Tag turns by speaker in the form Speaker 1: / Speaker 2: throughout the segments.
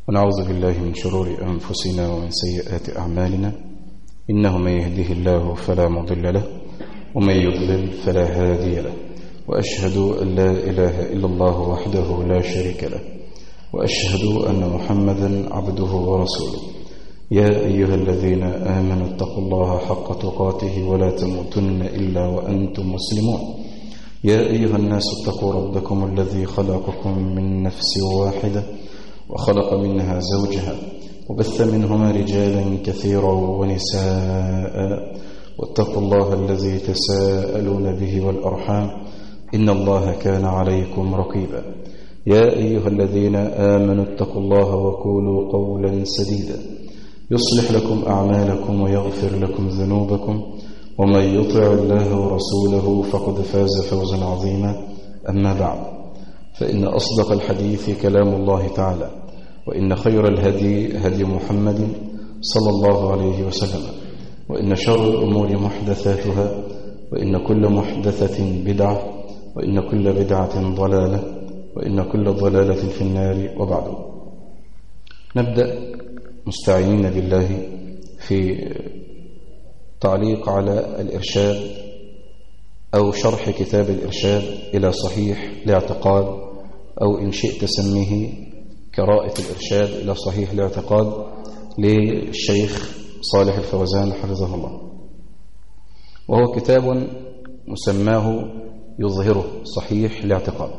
Speaker 1: ونعوذ بالله من شرور أنفسنا ومن سيئات أعمالنا، إنه من يهده الله فلا مضل له ومن يضلل فلا هادي له، وأشهد أن لا إله إلا الله وحده لا شريك له، وأشهد أن محمدا عبده ورسوله. يا أيها الذين آمنوا اتقوا الله حق تقاته ولا تموتن إلا وأنتم مسلمون. يا أيها الناس اتقوا ربكم الذي خلقكم من نفس واحدة وخلق منها زوجها وبث منهما رجالا كثيرا ونساء، واتقوا الله الذي تساءلون به والأرحام إن الله كان عليكم رقيبا. يا أيها الذين آمنوا اتقوا الله وقولوا قولا سديدا يصلح لكم أعمالكم ويغفر لكم ذنوبكم، ومن يطع الله ورسوله فقد فاز فوزا عظيما. أما بعد، فإن أصدق الحديث كلام الله تعالى، وإن خير الهدي هدي محمد صلى الله عليه وسلم، وإن شر الأمور محدثاتها، وإن كل محدثة بدعة، وإن كل بدعة ضلالة، وإن كل ضلالة في النار. وبعد، نبدأ مستعينين بالله في تعليق على الإرشاد أو شرح كتاب الإرشاد إلى صحيح الاعتقاد، أو إن شئت سميه قراءة الإرشاد إلى صحيح الاعتقاد للشيخ صالح الفوزان حفظه الله. وهو كتاب مسماه يظهره صحيح الاعتقاد.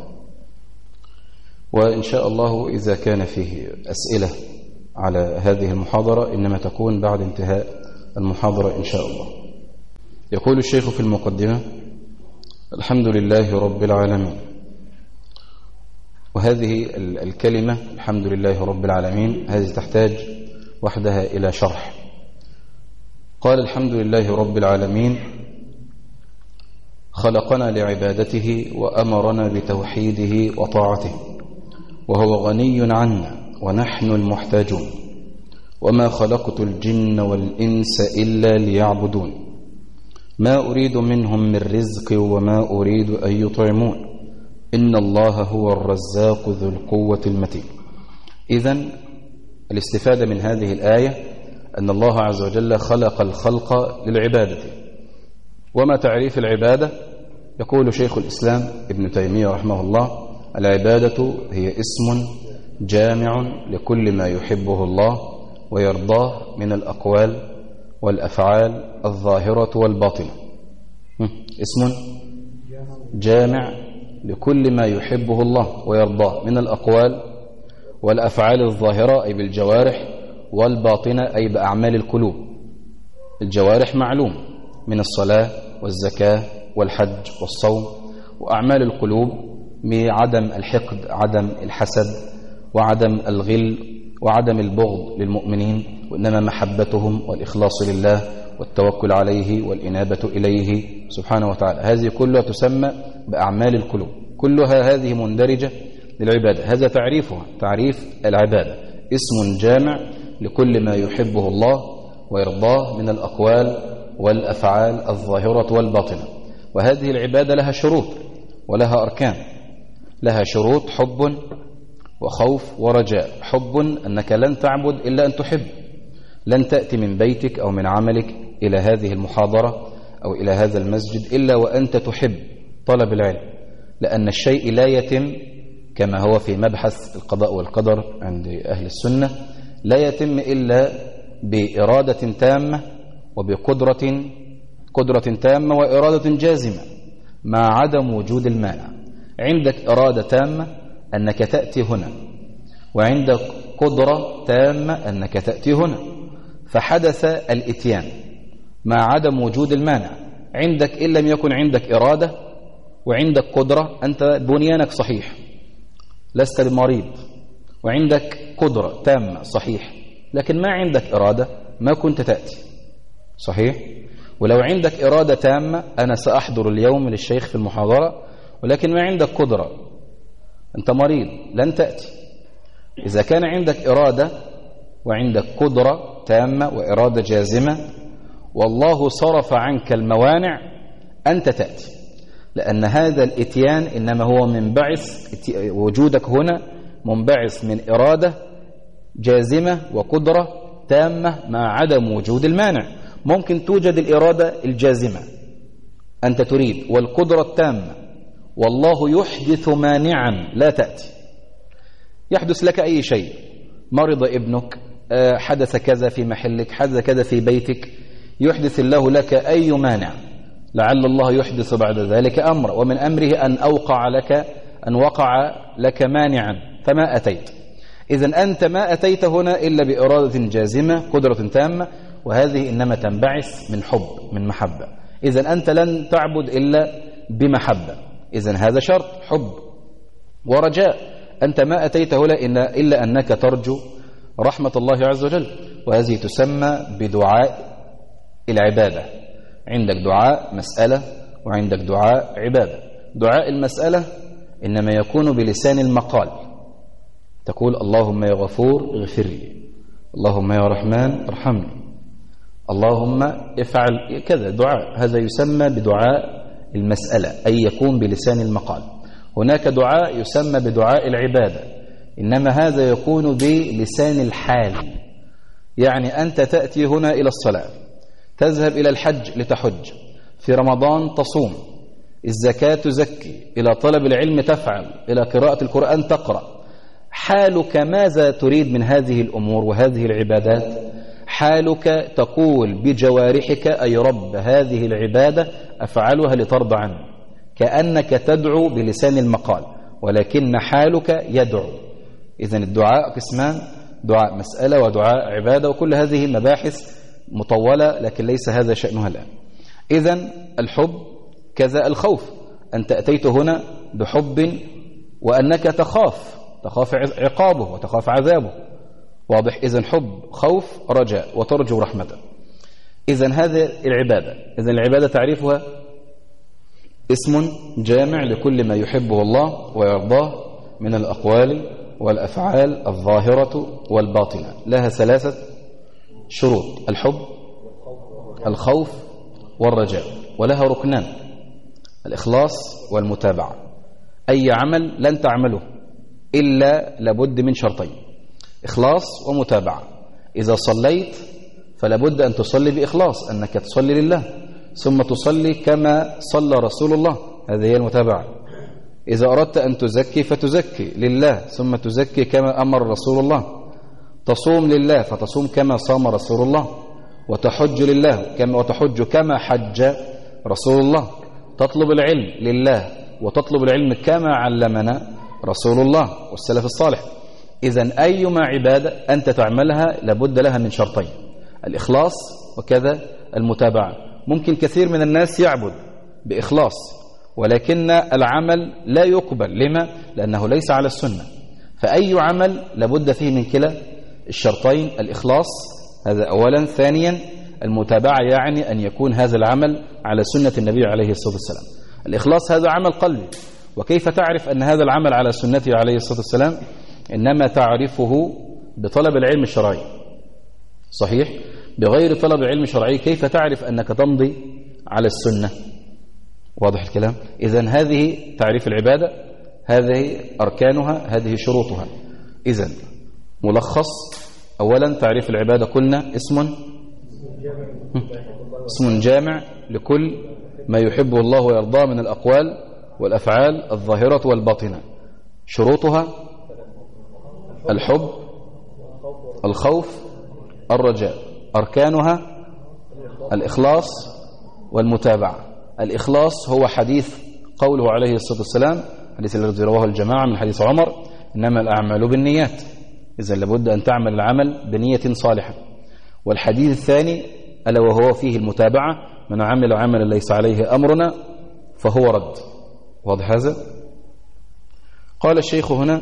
Speaker 1: وإن شاء الله إذا كان فيه أسئلة على هذه المحاضرة إنما تكون بعد انتهاء المحاضرة إن شاء الله. يقول الشيخ في المقدمة: الحمد لله رب العالمين. وهذه الكلمة الحمد لله رب العالمين هذه تحتاج وحدها إلى شرح. قال: الحمد لله رب العالمين خلقنا لعبادته وأمرنا بتوحيده وطاعته، وهو غني عنا ونحن المحتاجون، وما خلقت الجن والإنس إلا ليعبدون، ما أريد منهم من رزق وما أريد أن يطعمون، إن الله هو الرزاق ذو القوة المتين. إذن الاستفادة من هذه الآية أن الله عز وجل خلق الخلق للعبادة. وما تعريف العبادة؟ يقول شيخ الإسلام ابن تيمية رحمه الله: العبادة هي اسم جامع لكل ما يحبه الله ويرضاه من الأقوال والأفعال الظاهرة والباطنة. اسم جامع لكل ما يحبه الله ويرضاه من الأقوال والأفعال الظاهرة أي بالجوارح، والباطنة أي بأعمال القلوب. الجوارح معلوم من الصلاة والزكاة والحج والصوم، وأعمال القلوب بعدم الحقد، عدم الحسد، وعدم الغل، وعدم البغض للمؤمنين، وإنما محبتهم والإخلاص لله والتوكل عليه والإنابة إليه سبحانه وتعالى. هذه كلها تسمى بأعمال القلوب، كلها هذه مندرجة للعبادة. هذا تعريفها، تعريف العبادة: اسم جامع لكل ما يحبه الله ويرضاه من الأقوال والأفعال الظاهرة والباطنة. وهذه العبادة لها شروط ولها أركان. لها شروط: حب وخوف ورجاء. حب أنك لن تعبد إلا أن تحب، لن تأتي من بيتك أو من عملك إلى هذه المحاضرة أو إلى هذا المسجد إلا وأنت تحب طلب العلم، لأن الشيء لا يتم كما هو في مبحث القضاء والقدر عند أهل السنة، لا يتم إلا بإرادة تامة قدرة تامة وإرادة جازمة مع عدم وجود المانع. عندك إرادة تامة أنك تأتي هنا، وعندك قدرة تامة أنك تأتي هنا، فحدث الإتيان مع عدم وجود المانع. عندك إن لم يكن عندك إرادة وعندك قدرة، أنت بنيانك صحيح، لست بمريض، وعندك قدرة تامة صحيح، لكن ما عندك إرادة ما كنت تأتي صحيح. ولو عندك إرادة تامة، أنا سأحضر اليوم للشيخ في المحاضرة، ولكن ما عندك قدرة، أنت مريض، لن تأتي. إذا كان عندك إرادة وعندك قدرة تامة وإرادة جازمة والله صرف عنك الموانع، أنت تأتي، لأن هذا الإتيان إنما هو منبعث، وجودك هنا منبعث من إرادة جازمة وقدرة تامة مع عدم وجود المانع. ممكن توجد الإرادة الجازمة أنت تريد والقدرة التامة، والله يحدث مانعا لا تأتي. يحدث لك أي شيء، مرض ابنك، حدث كذا في محلك، حدث كذا في بيتك، يحدث الله لك أي مانع، لعل الله يحدث بعد ذلك أمر، ومن أمره أن وقع لك مانعا فما أتيت. إذن أنت ما أتيت هنا إلا بإرادة جازمة قدرة تامة، وهذه إنما تنبعث من حب، من محبة. إذن أنت لن تعبد إلا بمحبة، إذن هذا شرط حب ورجاء. أنت ما أتيت هنا إلا أنك ترجو رحمة الله عز وجل، وهذه تسمى بدعاء العبادة. عندك دعاء مسألة وعندك دعاء عبادة. دعاء المسألة إنما يكون بلسان المقال، تقول اللهم يا غفور اغفر لي، اللهم يا رحمن ارحمني، اللهم افعل كذا. دعاء هذا يسمى بدعاء المسألة، أي يكون بلسان المقال. هناك دعاء يسمى بدعاء العبادة، إنما هذا يكون بلسان الحال. يعني أنت تأتي هنا إلى الصلاة، تذهب إلى الحج لتحج، في رمضان تصوم، الزكاة تزكي، إلى طلب العلم تفعل، إلى قراءة القرآن تقرأ. حالك ماذا تريد من هذه الأمور وهذه العبادات؟ حالك تقول بجوارحك أي رب هذه العبادة أفعلها لترضى عني، كأنك تدعو بلسان المقال، ولكن حالك يدعو. إذن الدعاء قسمان، دعاء مسألة ودعاء عبادة، وكل هذه مباحث مطولة لكن ليس هذا شأنها الآن. إذن الحب كذا الخوف، أنت أتيت هنا بحب وأنك تخاف عقابه وتخاف عذابه، واضح؟ إذن حب خوف رجاء وترجو رحمته. إذن هذا العبادة. إذن العبادة تعريفها اسم جامع لكل ما يحبه الله ويرضاه من الأقوال والأفعال الظاهرة والباطنة. لها 3 شروط: الحب، الخوف، والرجاء. ولها ركنان: الإخلاص والمتابعة. أي عمل لن تعمله إلا لابد من شرطين: إخلاص ومتابعة. إذا صليت فلابد أن تصلي بإخلاص، أنك تصلي لله، ثم تصلي كما صلى رسول الله، هذه هي المتابعة. إذا أردت أن تزكي فتزكي لله، ثم تزكي كما أمر رسول الله. تصوم لله فتصوم كما صام رسول الله، وتحج لله وتحج كما حج رسول الله. تطلب العلم لله وتطلب العلم كما علمنا رسول الله والسلف الصالح. إذن أيما عبادة أنت تعملها لابد لها من شرطين: الإخلاص وكذا المتابعة. ممكن كثير من الناس يعبد بإخلاص ولكن العمل لا يقبل. لما؟ لأنه ليس على السنة. فأي عمل لابد فيه من كلا الشرطين: الإخلاص، هذا أولا. ثانيا المتابعة، يعني أن يكون هذا العمل على سنة النبي عليه الصلاة والسلام. الإخلاص هذا عمل قلبي، وكيف تعرف أن هذا العمل على سنته عليه الصلاة والسلام؟ إنما تعرفه بطلب العلم الشرعي. صحيح؟ بغير طلب العلم الشرعي كيف تعرف أنك تمضي على السنة؟ واضح الكلام؟ إذن هذه تعريف العبادة، هذه أركانها، هذه شروطها. إذن ملخص: أولا تعريف العبادة قلنا اسم جامع لكل ما يحبه الله ويرضاه من الأقوال والأفعال الظاهرة والباطنة. شروطها: الحب، الخوف، الرجاء. أركانها: الإخلاص والمتابعة. الإخلاص هو حديث قوله عليه الصلاة والسلام، حديث الذي رواه الجماعة من حديث عمر: إنما الأعمال بالنيات. إذا لابد أن تعمل العمل بنية صالحة. والحديث الثاني ألا وهو فيه المتابعة: من عمل عملا ليس عليه أمرنا فهو رد. واضح هذا؟ قال الشيخ هنا: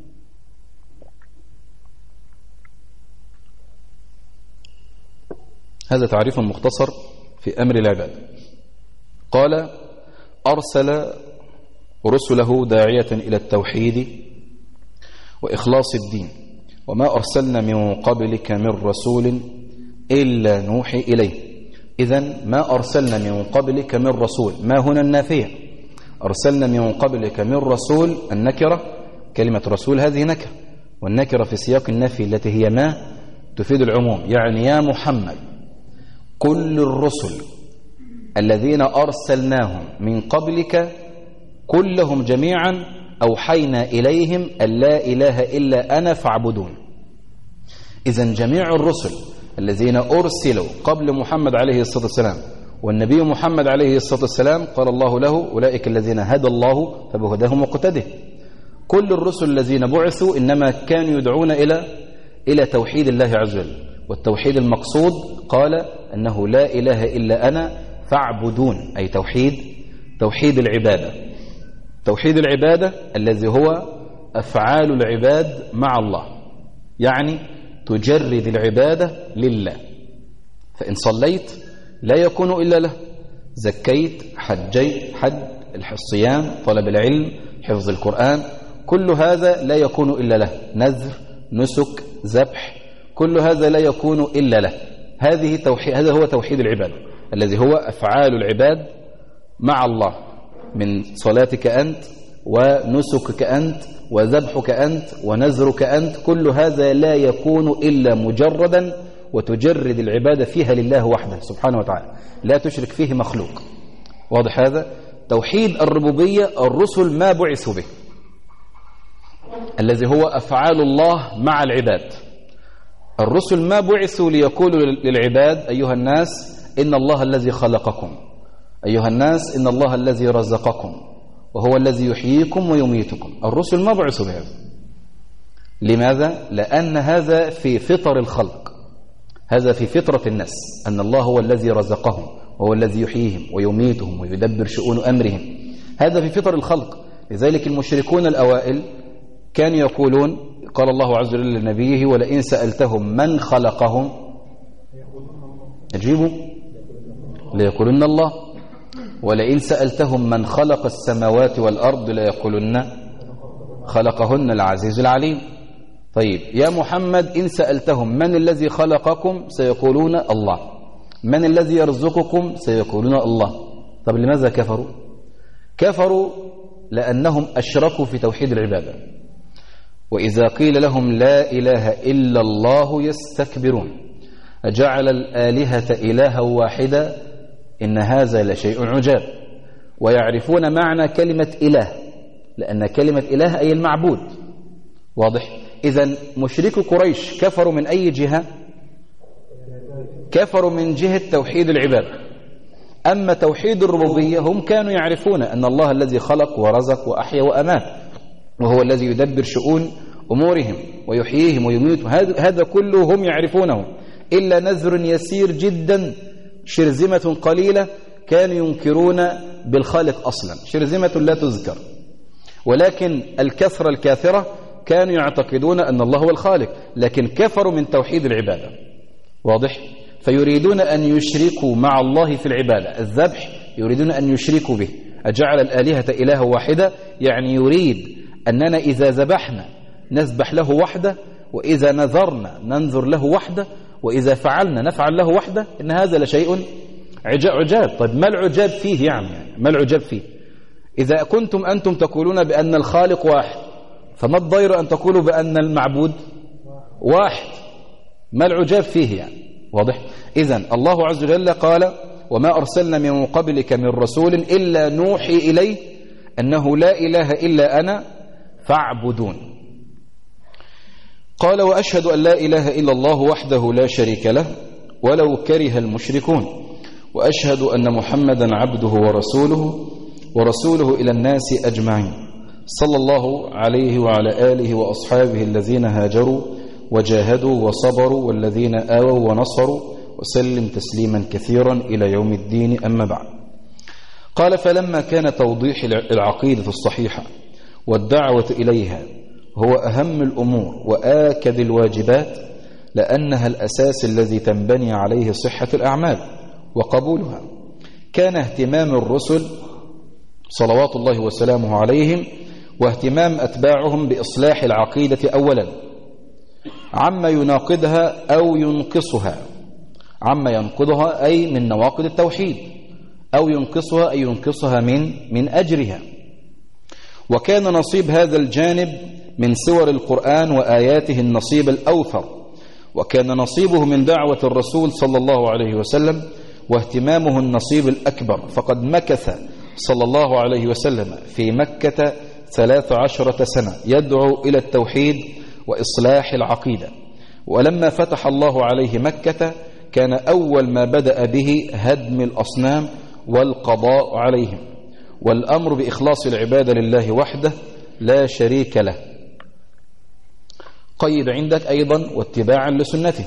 Speaker 1: هذا تعريف مختصر في أمر العبادة. قال: أرسل رسله داعية إلى التوحيد وإخلاص الدين، وما أرسلنا من قبلك من رسول إلا نوحي إليه. إذن ما أرسلنا من قبلك من رسول، ما هنا النافية. أرسلنا من قبلك من رسول، النكرة، كلمة رسول هذه نكرة، والنكرة في سياق النفي التي هي ما تفيد العموم، يعني يا محمد كل الرسل الذين أرسلناهم من قبلك كلهم جميعا أوحينا إليهم أن لا إله إلا أنا فاعبدون. إذن جميع الرسل الذين أرسلوا قبل محمد عليه الصلاة والسلام والنبي محمد عليه الصلاة والسلام قال الله له أولئك الذين هدى الله فبهداهم مقتده. كل الرسل الذين بعثوا إنما كانوا يدعون إلى توحيد الله عز وجل، والتوحيد المقصود قال أنه لا إله إلا أنا فاعبدون، أي توحيد العبادة. توحيد العبادة الذي هو أفعال العباد مع الله، يعني تجرد العبادة لله. فإن صليت لا يكون إلا له، زكيت، حجيت، حج، الصيام، طلب العلم، حفظ القرآن، كل هذا لا يكون إلا له، نذر، نسك، ذبح، كل هذا لا يكون إلا له. هذا هو توحيد العبادة الذي هو أفعال العباد مع الله، من صلاتك أنت ونسكك أنت وذبحك أنت ونذرك أنت، كل هذا لا يكون إلا مجردا وتجرد العبادة فيها لله وحده سبحانه وتعالى، لا تشرك فيه مخلوق. واضح هذا؟ توحيد الربوبية الرسل ما بعثوا به، الذي هو أفعال الله مع العباد. الرسل ما بعثوا ليقولوا للعباد أيها الناس إن الله الذي خلقكم، أيها الناس إن الله الذي رزقكم وهو الذي يحييكم ويميتكم. الرسل ما بعثوا بهذا. لماذا؟ لأن هذا في فطر الخلق، هذا في فطرة الناس، أن الله هو الذي رزقهم وهو الذي يحييهم ويميتهم ويدبر شؤون أمرهم، هذا في فطر الخلق. لذلك المشركون الأوائل كانوا يقولون، قال الله عز وجل لنبيه ولئن سألتهم من خلقهم أجيبوا ليقولن الله، ولئن سألتهم من خلق السماوات والأرض ليقولن خلقهن العزيز العليم. طيب يا محمد إن سألتهم من الذي خلقكم سيقولون الله، من الذي يرزقكم سيقولون الله. طب لماذا كفروا؟ كفروا لأنهم أشركوا في توحيد العبادة، وإذا قيل لهم لا إله إلا الله يستكبرون، أجعل الآلهة إلها واحدا إن هذا لشيء عجاب. ويعرفون معنى كلمة إله، لأن كلمة إله أي المعبود. واضح؟ إذن مشرك قريش كفروا من أي جهة؟ كفروا من جهة توحيد العبادة. أما توحيد الربوبية هم كانوا يعرفون أن الله الذي خلق ورزق وأحيا وأمات، وهو الذي يدبر شؤون أمورهم ويحييهم ويميتهم، هذا كله هم يعرفونه، إلا نذر يسير جدا، شرذمة قليلة كانوا ينكرون بالخالق أصلا، شرذمة لا تذكر، ولكن الكثرة الكاثرة كانوا يعتقدون أن الله هو الخالق، لكن كفروا من توحيد العبادة. واضح؟ فيريدون أن يشركوا مع الله في العبادة. الذبح يريدون أن يشركوا به، أجعل الآلهة إله واحدة، يعني يريد أننا إذا ذبحنا نذبح له وحده، وإذا نذرنا ننذر له وحده، وإذا فعلنا نفعل له وحده، إن هذا لشيء عجاب. طيب ما العجاب فيه؟ يعني ما العجاب فيه؟ إذا كنتم أنتم تقولون بأن الخالق واحد، فما الضير أن تقولوا بأن المعبود واحد؟ ما العجاب فيه يعني؟ واضح؟ إذن الله عز وجل قال وما أرسلنا من قبلك من رسول إلا نوحي إليه أنه لا إله إلا أنا فاعبدون. قال وأشهد أن لا إله إلا الله وحده لا شريك له ولو كره المشركون، وأشهد أن محمدا عبده ورسوله إلى الناس أجمعين، صلى الله عليه وعلى آله وأصحابه الذين هاجروا وجاهدوا وصبروا والذين آووا ونصروا، وسلم تسليما كثيرا إلى يوم الدين. أما بعد، قال فلما كان توضيح العقيدة الصحيحة والدعوة إليها هو أهم الأمور وآكد الواجبات، لأنها الأساس الذي تنبني عليه صحة الأعمال وقبولها، كان اهتمام الرسل صلوات الله وسلامه عليهم واهتمام أتباعهم بإصلاح العقيدة أولا عما يناقضها أو ينقصها، عما ينقضها أي من نواقض التوحيد، أو ينقصها أي ينقصها من أجرها. وكان نصيب هذا الجانب من سور القرآن وآياته النصيب الأوفر، وكان نصيبه من دعوة الرسول صلى الله عليه وسلم واهتمامه النصيب الأكبر، فقد مكث صلى الله عليه وسلم في مكة 13 سنة يدعو إلى التوحيد وإصلاح العقيدة. ولما فتح الله عليه مكة كان أول ما بدأ به هدم الأصنام والقضاء عليهم، والأمر بإخلاص العبادة لله وحده لا شريك له. قيد عندك أيضا واتباعا لسنته.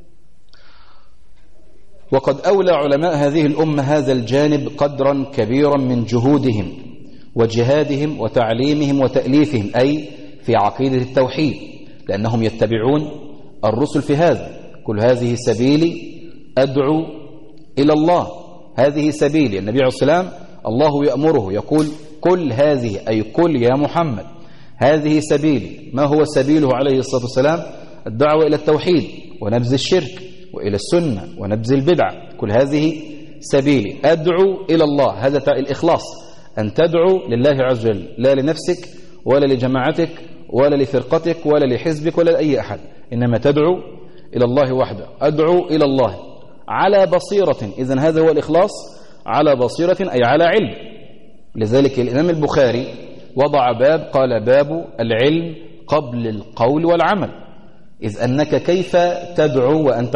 Speaker 1: وقد أولى علماء هذه الأمة هذا الجانب قدرا كبيرا من جهودهم وجهادهم وتعليمهم وتأليفهم، أي في عقيدة التوحيد، لأنهم يتبعون الرسل في هذا. كل هذه سبيلي أدعو إلى الله، هذه سبيلي. النبي عليه الصلاة والسلام الله يأمره يقول كل هذه، أي كل يا محمد هذه سبيلي. ما هو سبيله عليه الصلاة والسلام؟ الدعوة إلى التوحيد ونبذ الشرك، وإلى السنة ونبذ البدع. كل هذه سبيلي أدعو إلى الله، هذا الإخلاص، أن تدعو لله عز وجل، لا لنفسك ولا لجماعتك ولا لفرقتك ولا لحزبك ولا لأي أحد، إنما تدعو إلى الله وحده. أدعو إلى الله على بصيرة، إذن هذا هو الإخلاص، على بصيرة أي على علم. لذلك الإمام البخاري وضع باب قال باب العلم قبل القول والعمل، إذ أنك كيف تدعو وأنت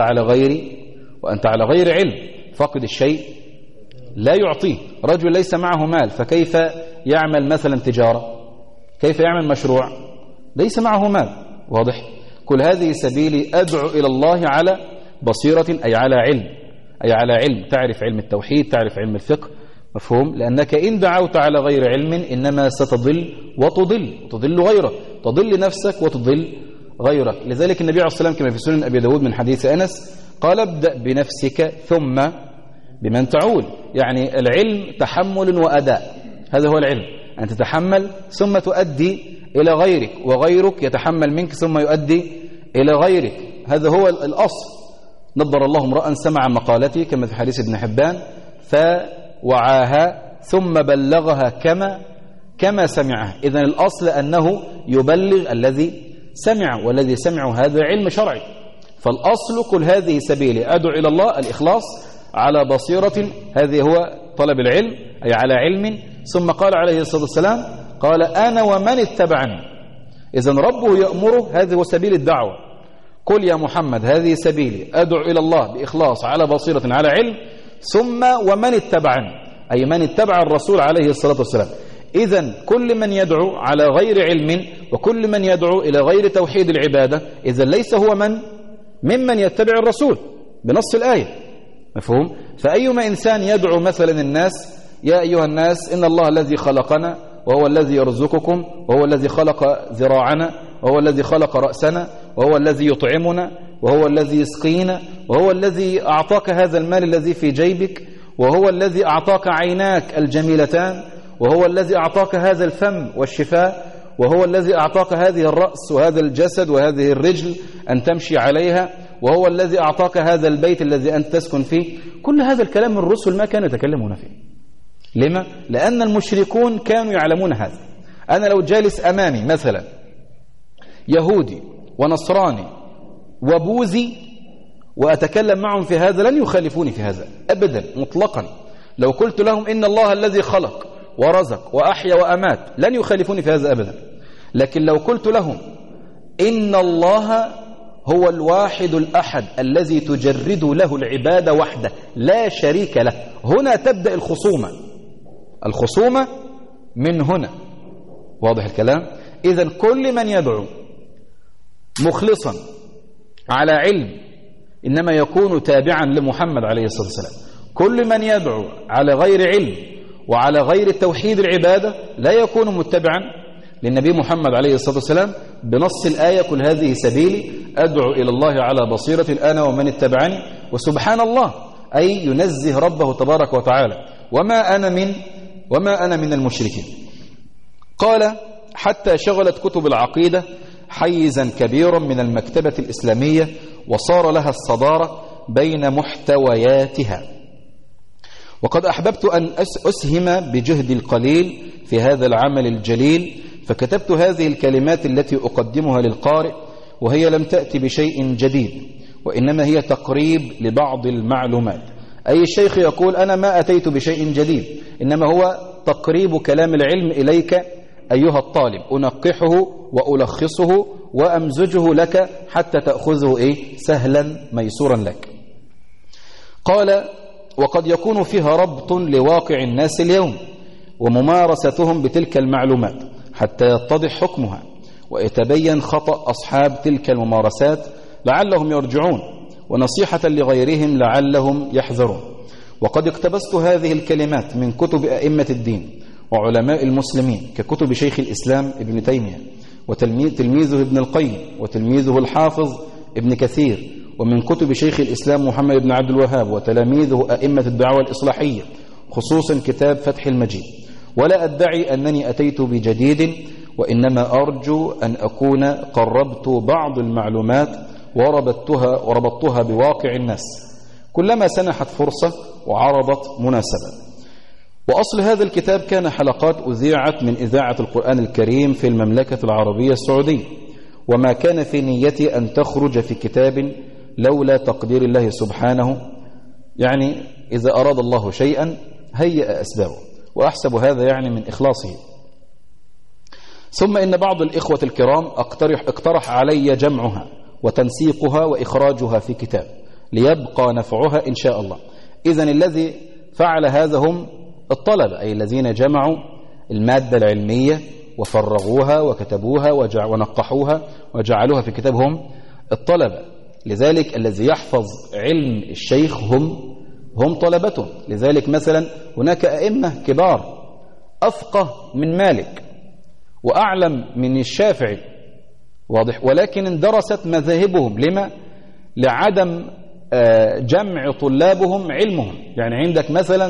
Speaker 1: على غير علم؟ فقد الشيء لا يعطيه. رجل ليس معه مال، فكيف يعمل مثلا تجارة؟ كيف يعمل مشروع؟ ليس معه مال. واضح؟ كل هذه سبيلي أدعو إلى الله على بصيرة، أي على علم، أي على علم. تعرف علم التوحيد، تعرف علم الفقه، مفهوم؟ لأنك إن دعوت على غير علم إنما ستضل وتضل غيرك، تضل نفسك وتضل غيرك. لذلك النبي عليه الصلاة والسلام كما في سنن أبي داود من حديث أنس قال ابدأ بنفسك ثم بمن تعول. يعني العلم تحمل وأداء، هذا هو العلم، أن تتحمل ثم تؤدي إلى غيرك، وغيرك يتحمل منك ثم يؤدي إلى غيرك. هذا هو الأصل. نضر الله امرأ سمع مقالتي كما في حديث ابن حبان فوعاها ثم بلغها كما سمعها. إذن الأصل أنه يبلغ الذي سمع، والذي سمع هذا علم شرعي. فالأصل كل هذه سبيلي أدعو إلى الله، الإخلاص على بصيرة، هذه هو طلب العلم، أي على علم. ثم قال عليه الصلاة والسلام قال أنا ومن اتبعني. إذن ربه يأمره، هذا هو سبيل الدعوة. قل يا محمد هذه سبيلي أدعو إلى الله بإخلاص على بصيرة على علم، ثم ومن اتبعني، أي من اتبع الرسول عليه الصلاة والسلام. إذن كل من يدعو على غير علم وكل من يدعو إلى غير توحيد العبادة إذن ليس هو ممن يتبع الرسول بنص الآية، مفهوم؟ فأيما إنسان يدعو مثلا الناس يا أيها الناس إن الله الذي خلقنا وهو الذي يرزقكم وهو الذي خلق ذراعنا وهو الذي خلق رأسنا وهو الذي يطعمنا وهو الذي يسقينا وهو الذي أعطاك هذا المال الذي في جيبك وهو الذي أعطاك عيناك الجميلتان وهو الذي أعطاك هذا الفم والشفاء وهو الذي أعطاك هذه الرأس وهذا الجسد وهذه الرجل أن تمشي عليها وهو الذي أعطاك هذا البيت الذي أنت تسكن فيه. كل هذا الكلام الرسل ما كانوا يتكلمون فيه. لما؟ لأن المشركون كانوا يعلمون هذا. أنا لو جالس أمامي مثلا يهودي ونصراني وبوذي وأتكلم معهم في هذا لن يخالفوني في هذا أبدا مطلقا. لو قلت لهم إن الله الذي خلق ورزق وأحيا وأمات لن يخالفوني في هذا أبدا. لكن لو قلت لهم إن الله هو الواحد الأحد الذي تجرد له العبادة وحده لا شريك له، هنا تبدأ الخصومة من هنا. واضح الكلام؟ إذن كل من يدعو مخلصا على علم إنما يكون تابعا لمحمد عليه الصلاة والسلام. كل من يدعو على غير علم وعلى غير توحيد العبادة لا يكون متبعا للنبي محمد عليه الصلاة والسلام بنص الآية كل هذه سبيلي أدعو إلى الله على بصيرة أنا ومن اتبعني. وسبحان الله أي ينزه ربه تبارك وتعالى وما أنا من المشركين. قال حتى شغلت كتب العقيدة حيزا كبيرا من المكتبة الإسلامية وصار لها الصدارة بين محتوياتها. وقد أحببت أن أسهم بجهد القليل في هذا العمل الجليل فكتبت هذه الكلمات التي أقدمها للقارئ وهي لم تأتي بشيء جديد، وإنما هي تقريب لبعض المعلومات. أي الشيخ يقول أنا ما أتيت بشيء جديد، إنما هو تقريب كلام العلم إليك أيها الطالب، أنقحه وألخصه وأمزجه لك حتى تأخذه سهلا ميسورا لك. قال وقد يكون فيها ربط لواقع الناس اليوم وممارستهم بتلك المعلومات حتى يتضح حكمها ويتبين خطأ أصحاب تلك الممارسات لعلهم يرجعون، ونصيحة لغيرهم لعلهم يحذرون. وقد اقتبست هذه الكلمات من كتب أئمة الدين وعلماء المسلمين ككتب شيخ الإسلام ابن تيمية وتلميذه ابن القيم وتلميذه الحافظ ابن كثير، ومن كتب شيخ الإسلام محمد بن عبد الوهاب وتلاميذه أئمة الدعوة الإصلاحية، خصوصا كتاب فتح المجيد. ولا أدعي أنني أتيت بجديد، وإنما أرجو أن أكون قربت بعض المعلومات وربطتها بواقع الناس كلما سنحت فرصة وعرضت مناسبة. وأصل هذا الكتاب كان حلقات أذيعت من إذاعة القرآن الكريم في المملكة العربية السعودية، وما كان في نيتي أن تخرج في كتاب لولا تقدير الله سبحانه، يعني إذا أراد الله شيئا هيأ أسبابه، وأحسب هذا من إخلاصه. ثم إن بعض الإخوة الكرام اقترح علي جمعها وتنسيقها وإخراجها في كتاب ليبقى نفعها إن شاء الله. إذن الذي فعل هذا هم الطلبة، أي الذين جمعوا المادة العلمية وفرغوها وكتبوها ونقحوها وجعلوها في كتابهم الطلبة. لذلك الذي يحفظ علم الشيخ هم طلبته. لذلك مثلا هناك أئمة كبار أفقه من مالك وأعلم من الشافعي، واضح، ولكن اندرست مذاهبهم. لما؟ لعدم جمع طلابهم علمهم. يعني عندك مثلا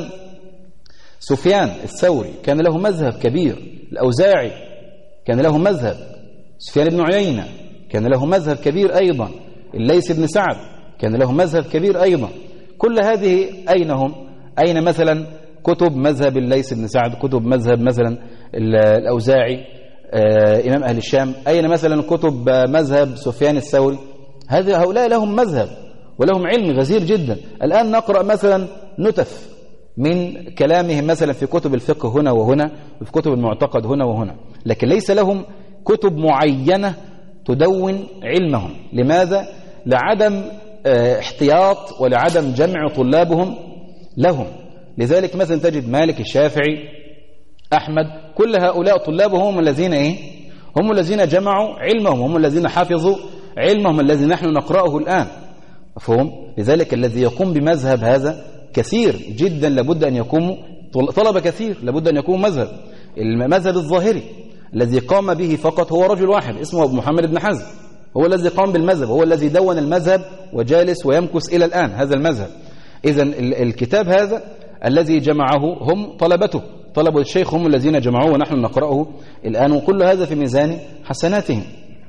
Speaker 1: سفيان الثوري كان له مذهب كبير، الأوزاعي كان له مذهب، سفيان بن عيينة كان له مذهب كبير أيضا، الليث بن سعد كان له مذهب كبير أيضا. كل هذه أين هم؟ أين مثلا كتب مذهب الليث بن سعد، كتب مذهب مثلا الأوزاعي إمام أهل الشام؟ أين مثلا كتب مذهب سفيان الثوري؟ هؤلاء لهم مذهب ولهم علم غزير جدا. الآن نقرأ مثلا نتف من كلامهم مثلا في كتب الفقه هنا وهنا وفي كتب المعتقد هنا وهنا، لكن ليس لهم كتب معينة تدون علمهم. لماذا؟ لعدم احتياط ولعدم جمع طلابهم لهم. لذلك مثلا تجد مالك، الشافعي، أحمد، كل هؤلاء طلابهم هم الذين هم الذين جمعوا علمهم، هم الذين حفظوا علمهم الذي نحن نقرأه الآن. مفهوم؟ لذلك الذي يقوم بمذهب هذا كثير جدا، لابد أن يقوم طلبة كثير، لابد أن يكون مذهب. المذهب الظاهري الذي قام به فقط هو رجل واحد اسمه أبو محمد بن حزم، هو الذي قام بالمذهب، هو الذي دون المذهب وجالس ويمكث إلى الآن هذا المذهب. إذن الكتاب هذا الذي جمعه هم طلبته، طلبوا الشيخ هم الذين جمعوه ونحن نقرأه الآن، وكل هذا في ميزان حسناتهم.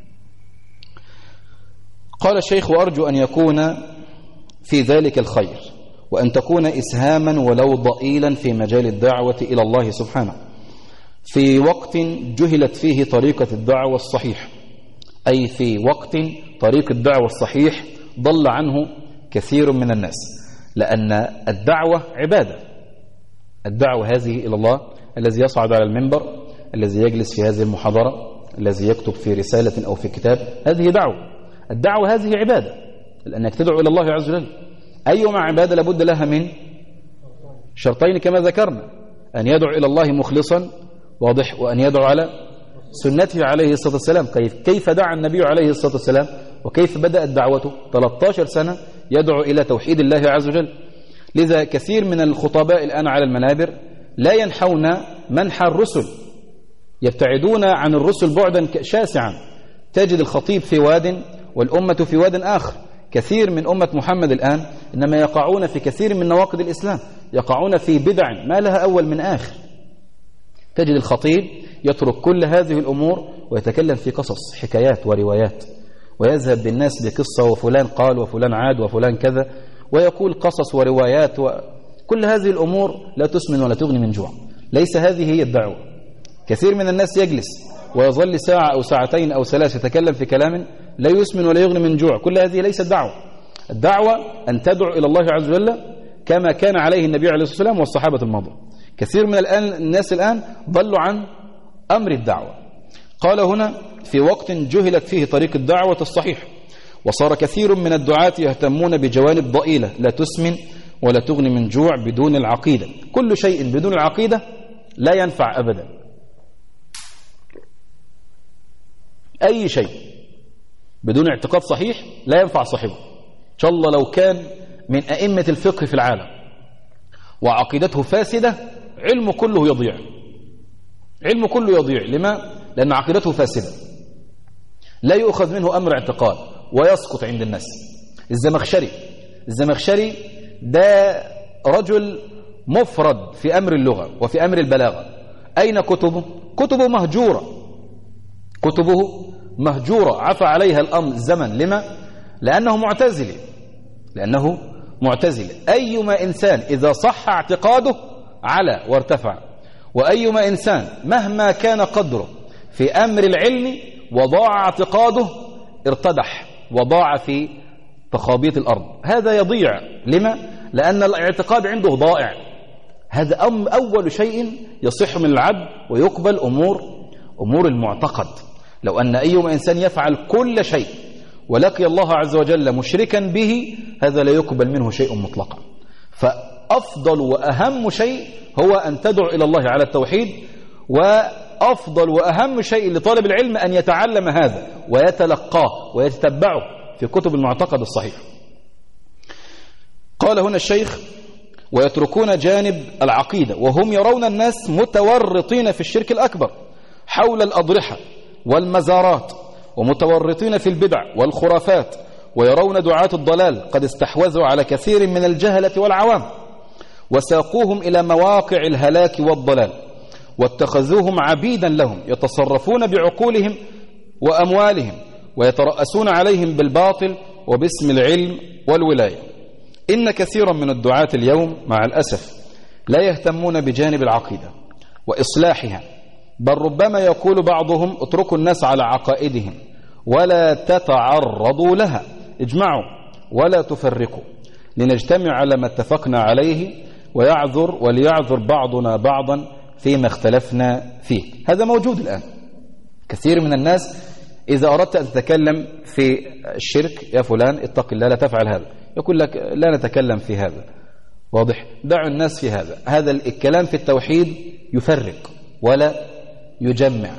Speaker 1: قال الشيخ وأرجو أن يكون في ذلك الخير، وأن تكون إسهاما ولو ضئيلا في مجال الدعوة إلى الله سبحانه في وقت جهلت فيه طريقة الدعوة الصحيح، أي في وقت طريق الدعوة الصحيح ضل عنه كثير من الناس. لأن الدعوة عبادة، الدعوة هذه إلى الله، الذي يصعد على المنبر، الذي يجلس في هذه المحاضرة، الذي يكتب في رسالة أو في كتاب، هذه دعوة. الدعوة هذه عبادة، لأنك تدعو إلى الله عز وجل. أيما عبادة لابد لها من شرطين كما ذكرنا: أن يدعو إلى الله مخلصا، واضح، وأن يدعو على سنته عليه الصلاة والسلام. كيف دعا النبي عليه الصلاة والسلام وكيف بدأت دعوته؟ 13 سنة يدعو إلى توحيد الله عز وجل. لذا كثير من الخطباء الآن على المنابر لا ينحون منحى الرسل، يبتعدون عن الرسل بعدا شاسعا. تجد الخطيب في واد والأمة في واد آخر. كثير من أمة محمد الآن إنما يقعون في كثير من نواقض الإسلام، يقعون في بدع ما لها أول من آخر. تجد الخطيب يترك كل هذه الأمور ويتكلم في قصص، حكايات وروايات، ويذهب بالناس بقصة وفلان قال وفلان عاد وفلان كذا، ويقول قصص وروايات، وكل هذه الأمور لا تسمن ولا تغني من جوع. ليس هذه هي الدعوة. كثير من الناس يجلس ويظل ساعة أو ساعتين أو 3 يتكلم في كلام لا يسمن ولا يغني من جوع. كل هذه ليست دعوة. الدعوة أن تدعو إلى الله عز وجل كما كان عليه النبي عليه الصلاة والسلام والصحابة الماضون. كثير من الناس الآن ضلوا عن أمر الدعوة. قال هنا في وقت جهلت فيه طريق الدعوة الصحيح، وصار كثير من الدعاة يهتمون بجوانب ضئيلة لا تسمن ولا تغني من جوع بدون العقيدة. كل شيء بدون العقيدة لا ينفع أبدا. أي شيء بدون اعتقاد صحيح لا ينفع صاحبه. إن شاء الله لو كان من أئمة الفقه في العالم وعقيدته فاسدة علمه كله يضيع. علمه كله يضيع. لما؟ لأن عقيدته فاسدة، لا يؤخذ منه أمر اعتقاد ويسقط عند الناس. الزمخشري ده رجل مفرد في أمر اللغة وفي أمر البلاغة. أين كتبه؟ كتبه مهجورة عفى عليها الزمن. لما؟ لأنه معتزلي. أيما إنسان إذا صح اعتقاده على وارتفع، وأيما إنسان مهما كان قدره في أمر العلم وضاع اعتقاده ارتدح وضاع في تخابيط الأرض. هذا يضيع. لما؟ لأن الاعتقاد عنده ضائع. هذا أول شيء يصح من العبد ويقبل أمور المعتقد. لو أن أيما إنسان يفعل كل شيء ولقي الله عز وجل مشركا به، هذا لا يقبل منه شيء مطلقا. فأفضل وأهم شيء هو أن تدعو إلى الله على التوحيد، وأفضل وأهم شيء لطالب العلم أن يتعلم هذا ويتلقاه ويتتبعه في كتب المعتقد الصحيح. قال هنا الشيخ: ويتركون جانب العقيدة وهم يرون الناس متورطين في الشرك الأكبر حول الأضرحة والمزارات، ومتورطين في البدع والخرافات، ويرون دعاة الضلال قد استحوذوا على كثير من الجهلة والعوام وساقوهم إلى مواقع الهلاك والضلال، واتخذوهم عبيدا لهم يتصرفون بعقولهم وأموالهم ويترأسون عليهم بالباطل وباسم العلم والولاية. إن كثيرا من الدعاة اليوم مع الأسف لا يهتمون بجانب العقيدة وإصلاحها، بل ربما يقول بعضهم: اتركوا الناس على عقائدهم ولا تتعرضوا لها، اجمعوا ولا تفرقوا لنجتمع على ما اتفقنا عليه وليعذر بعضنا بعضا فيما اختلفنا فيه. هذا موجود الآن. كثير من الناس إذا أردت أن تتكلم في الشرك: يا فلان اتق الله لا تفعل هذا، يقول لك: لا نتكلم في هذا. واضح؟ دعوا الناس في هذا. هذا الكلام في التوحيد يفرق ولا يجمع.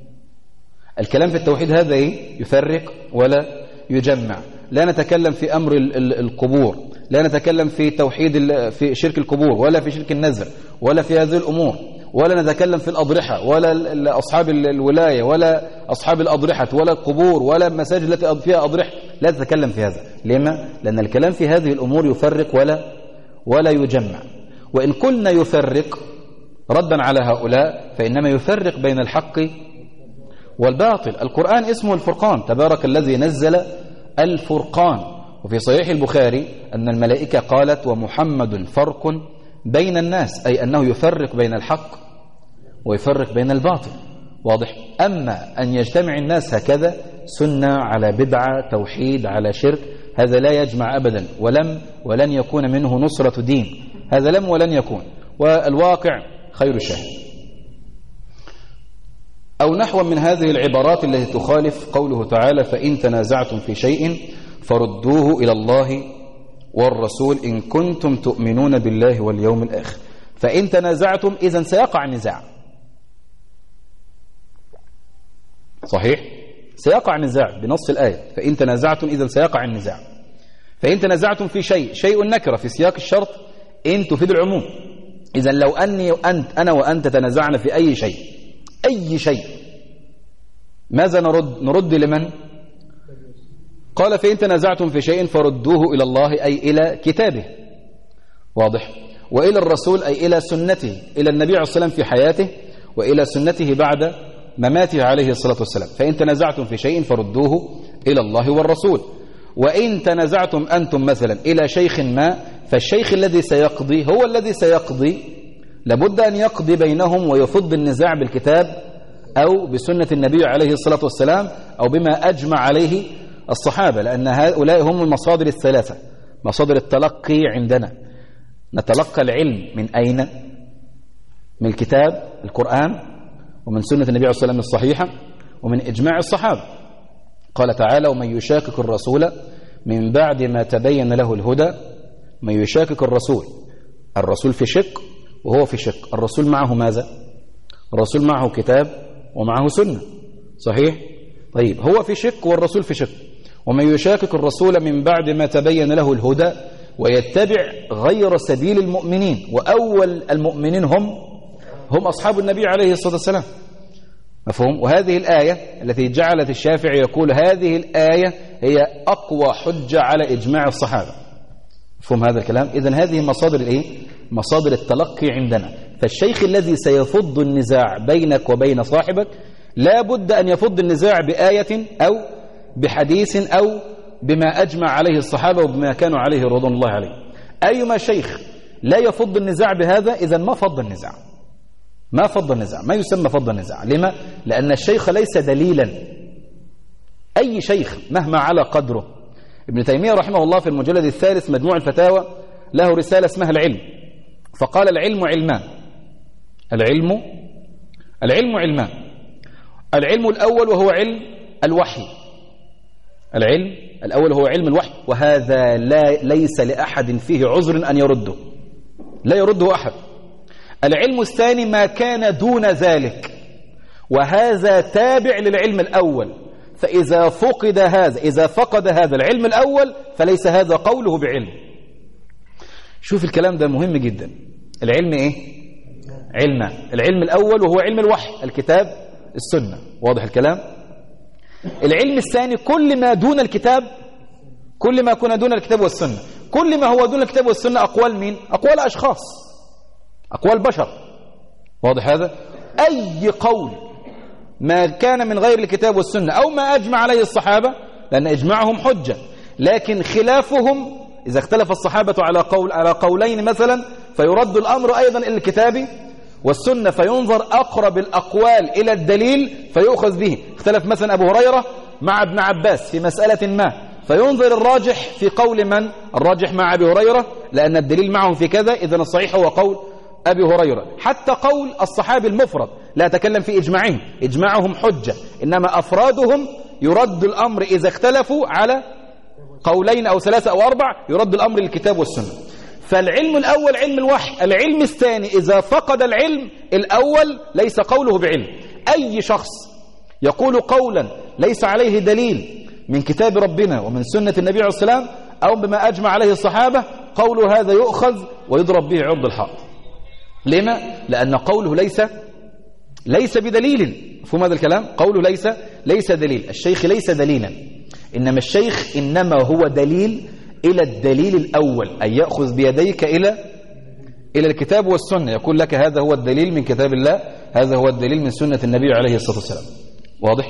Speaker 1: الكلام في التوحيد هذا يفرق ولا يجمع. لا نتكلم في أمر القبور، لا نتكلم في في شرك القبور ولا في شرك النذر ولا في هذه الأمور، ولا نتكلم في الأضرحة ولا أصحاب الولاية ولا أصحاب الأضرحة ولا القبور ولا المساجد التي فيها أضرحة. لا تتكلم في هذا. لما؟ لأن الكلام في هذه الأمور يفرق ولا يجمع. وإن كنا يفرق ردا على هؤلاء فإنما يفرق بين الحق والباطل. القرآن اسمه الفرقان، تبارك الذي نزل الفرقان. وفي صحيح البخاري أن الملائكة قالت: ومحمد فرق بين الناس، أي أنه يفرق بين الحق ويفرق بين الباطل. واضح؟ أما أن يجتمع الناس هكذا سنة على بدعة توحيد على شرك، هذا لا يجمع أبدا، ولن يكون منه نصرة دين. هذا لم ولن يكون، والواقع خير شاهد. أو نحو من هذه العبارات التي تخالف قوله تعالى: فإن تنازعتم في شيء فردوه إلى الله والرسول إن كنتم تؤمنون بالله واليوم الآخر. فإن تنازعتم إذن سيقع النزاع. صحيح؟ سيقع النزاع بنص الآية. فإن تنازعتم إذن سيقع النزاع. فإن تنازعتم في شيء نكرة في سياق الشرط إن تفيد العموم. إذن لو أنا وأنت تنازعنا في أي شيء ماذا نرد لمن؟ قال: فإن تنازعتم في شيء فردوه إلى الله، أي إلى كتابه. واضح؟ وإلى الرسول، أي إلى سنته، إلى النبي عليه الصلاة والسلام في حياته وإلى سنته بعد مماته عليه الصلاة والسلام. فإن تنازعتم في شيء فردوه إلى الله والرسول. وإن تنازعتم أنتم مثلا إلى شيخ ما، فالشيخ الذي سيقضي هو الذي سيقضي، لابد أن يقضي بينهم ويفض النزاع بالكتاب أو بسنة النبي عليه الصلاة والسلام أو بما أجمع عليه الصحابة، لأن هؤلاء هم المصادر الثلاثة، مصادر التلقي عندنا. نتلقى العلم من أين؟ من الكتاب القرآن، ومن سنة النبي عليه الصلاة والسلام الصحيحة، ومن إجماع الصحابة. قال تعالى: ومن يشاكك الرسول من بعد ما تبين له الهدى. من يشاكك الرسول في شق وهو في شق. الرسول معه ماذا؟ الرسول معه كتاب ومعه سنة، صحيح؟ طيب هو في شق والرسول في شق. ومن يشاكك الرسول من بعد ما تبين له الهدى ويتبع غير سبيل المؤمنين. وأول المؤمنين هم أصحاب النبي عليه الصلاة والسلام. مفهوم؟ وهذه الآية التي جعلت الشافعي يقول هذه الآية هي أقوى حجة على إجماع الصحابة. مفهوم هذا الكلام؟ إذن هذه مصادر الإيه؟ مصادر التلقي عندنا. فالشيخ الذي سيفض النزاع بينك وبين صاحبك لا بد أن يفض النزاع بآية أو بحديث أو بما أجمع عليه الصحابة وبما كانوا عليه رضوان الله عليه. أيما شيخ لا يفض النزاع بهذا إذن ما فض النزاع، ما فض النزاع، ما يسمى فض النزاع. لما؟ لأن الشيخ ليس دليلا. أي شيخ مهما على قدره. ابن تيمية رحمه الله في المجلد الثالث مجموع الفتاوى له رسالة اسمها العلم، فقال العلم علمان. العلم علمان. العلم الأول وهو علم الوحي. العلم الأول هو علم الوحي، وهذا ليس لأحد فيه عذر أن يرده، لا يرده أحد. العلم الثاني ما كان دون ذلك، وهذا تابع للعلم الأول. فإذا فقد هذا العلم الأول فليس هذا قوله بعلم. شوف الكلام ده مهم جدا. العلم إيه؟ العلم الأول وهو علم الوحي، الكتاب السنة. واضح الكلام؟ العلم الثاني كل ما دون الكتاب، كل ما كنا دون الكتاب والسنة. كل ما هو دون الكتاب والسنة أقوال مين؟ أقوال أشخاص، أقوال بشر. واضح هذا؟ أي قول ما كان من غير الكتاب والسنة أو ما أجمع عليه الصحابة، لأن إجماعهم حجة، لكن خلافهم إذا اختلف الصحابة على قولين مثلا فيرد الأمر أيضا إلى الكتاب والسنة، فينظر أقرب الأقوال إلى الدليل فيؤخذ به. اختلف مثلا أبو هريرة مع ابن عباس في مسألة ما، فينظر الراجح في قول من؟ الراجح مع أبي هريرة، لأن الدليل معهم في كذا، إذن الصحيح هو قول أبي هريرة. حتى قول الصحابي المفرد لا أتكلم في إجماعهم، إجماعهم حجة، إنما أفرادهم يرد الأمر إذا اختلفوا على قولين أو ثلاثة أو أربع، يرد الأمر للكتاب والسنة. فالعلم الأول علم الوحي. العلم الثاني إذا فقد العلم الأول ليس قوله بعلم. أي شخص يقول قولا ليس عليه دليل من كتاب ربنا ومن سنة النبي عليه الصلاة والسلام أو بما أجمع عليه الصحابة، قوله هذا يؤخذ ويضرب به عرض الحائط. لما؟ لأن قوله ليس بدليل. فهم هذا الكلام؟ قوله ليس دليل. الشيخ ليس دليلا، إنما الشيخ إنما هو دليل إلى الدليل الأول، أن يأخذ بيديك إلى الكتاب والسنة، يقول لك هذا هو الدليل من كتاب الله، هذا هو الدليل من سنة النبي عليه الصلاة والسلام. واضح؟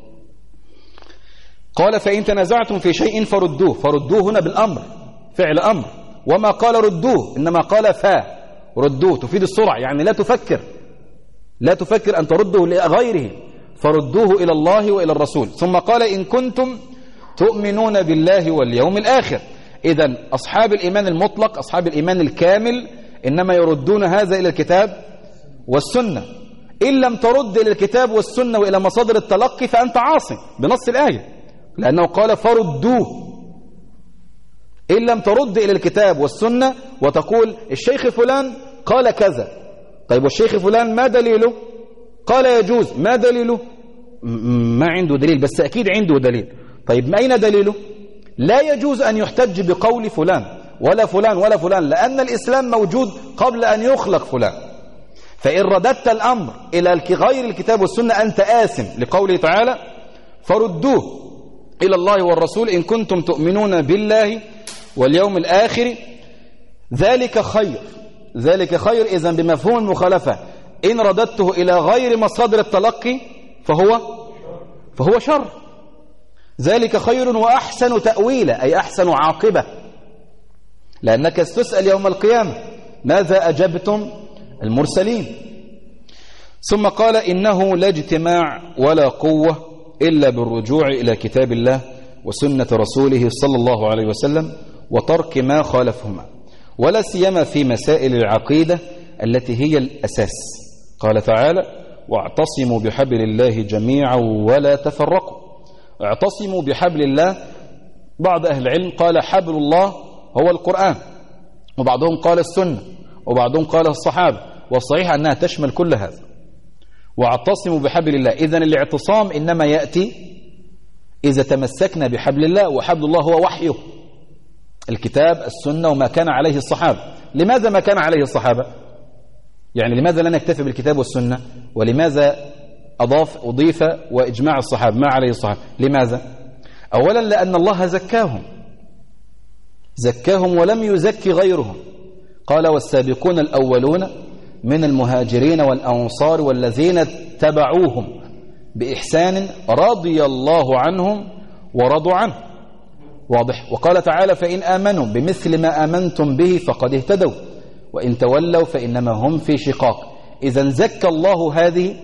Speaker 1: قال فإن تنازعتم في شيء فردوه هنا بالأمر، فعل أمر. وما قال ردوه، إنما قال ردوه، تفيد السرعة، يعني لا تفكر أن ترده لغيره، فردوه إلى الله وإلى الرسول. ثم قال إن كنتم تؤمنون بالله واليوم الآخر. إذن أصحاب الإيمان المطلق، أصحاب الإيمان الكامل، إنما يردون هذا إلى الكتاب والسنة. إن لم ترد إلى الكتاب والسنة وإلى مصادر التلقي فأنت عاصي بنص الآية، لأنه قال فردوه. إن لم ترد إلى الكتاب والسنة وتقول الشيخ فلان قال كذا، طيب والشيخ فلان ما دليله؟ قال يجوز، ما دليله؟ ما عنده دليل، بس أكيد عنده دليل. طيب ما أين دليله؟ لا يجوز أن يحتج بقول فلان ولا فلان ولا فلان، لأن الإسلام موجود قبل أن يخلق فلان. فإن رددت الأمر إلى غير الكتاب والسنة أنت آثم، لقوله تعالى فردوه إلى الله والرسول إن كنتم تؤمنون بالله واليوم الآخر ذلك خير. إذن بمفهوم المخالفة إن رددته إلى غير مصادر التلقي فهو شر. ذلك خير وأحسن تأويلا، أي أحسن عاقبة، لأنك ستسأل يوم القيامة ماذا أجبتم المرسلين. ثم قال إنه لا اجتماع ولا قوة إلا بالرجوع إلى كتاب الله وسنة رسوله صلى الله عليه وسلم وترك ما خالفهما، ولا سيما في مسائل العقيدة التي هي الأساس. قال تعالى: واعتصموا بحبل الله جميعا ولا تفرقوا. اعتصموا بحبل الله، بعض أهل العلم قال حبل الله هو القرآن، وبعضهم قال السنة، وبعضهم قال الصحابة، والصحيح أنها تشمل كل هذا. واعتصموا بحبل الله، إذن الاعتصام إنما يأتي إذا تمسكنا بحبل الله، وحبل الله هو وحيه، الكتاب السنة وما كان عليه الصحابة. لماذا ما كان عليه الصحابة؟ يعني لماذا لا نكتفي بالكتاب والسنة؟ ولماذا أضيف وإجماع الصحابة ما عليه الصحابة؟ لماذا؟ أولا لأن الله زكاهم ولم يزكي غيرهم. قال: والسابقون الأولون من المهاجرين والأنصار والذين اتبعوهم بإحسان رضي الله عنهم ورضوا عنه. واضح. وقال تعالى: فإن آمنوا بمثل ما آمنتم به فقد اهتدوا وإن تولوا فإنما هم في شقاق. إذن زكى الله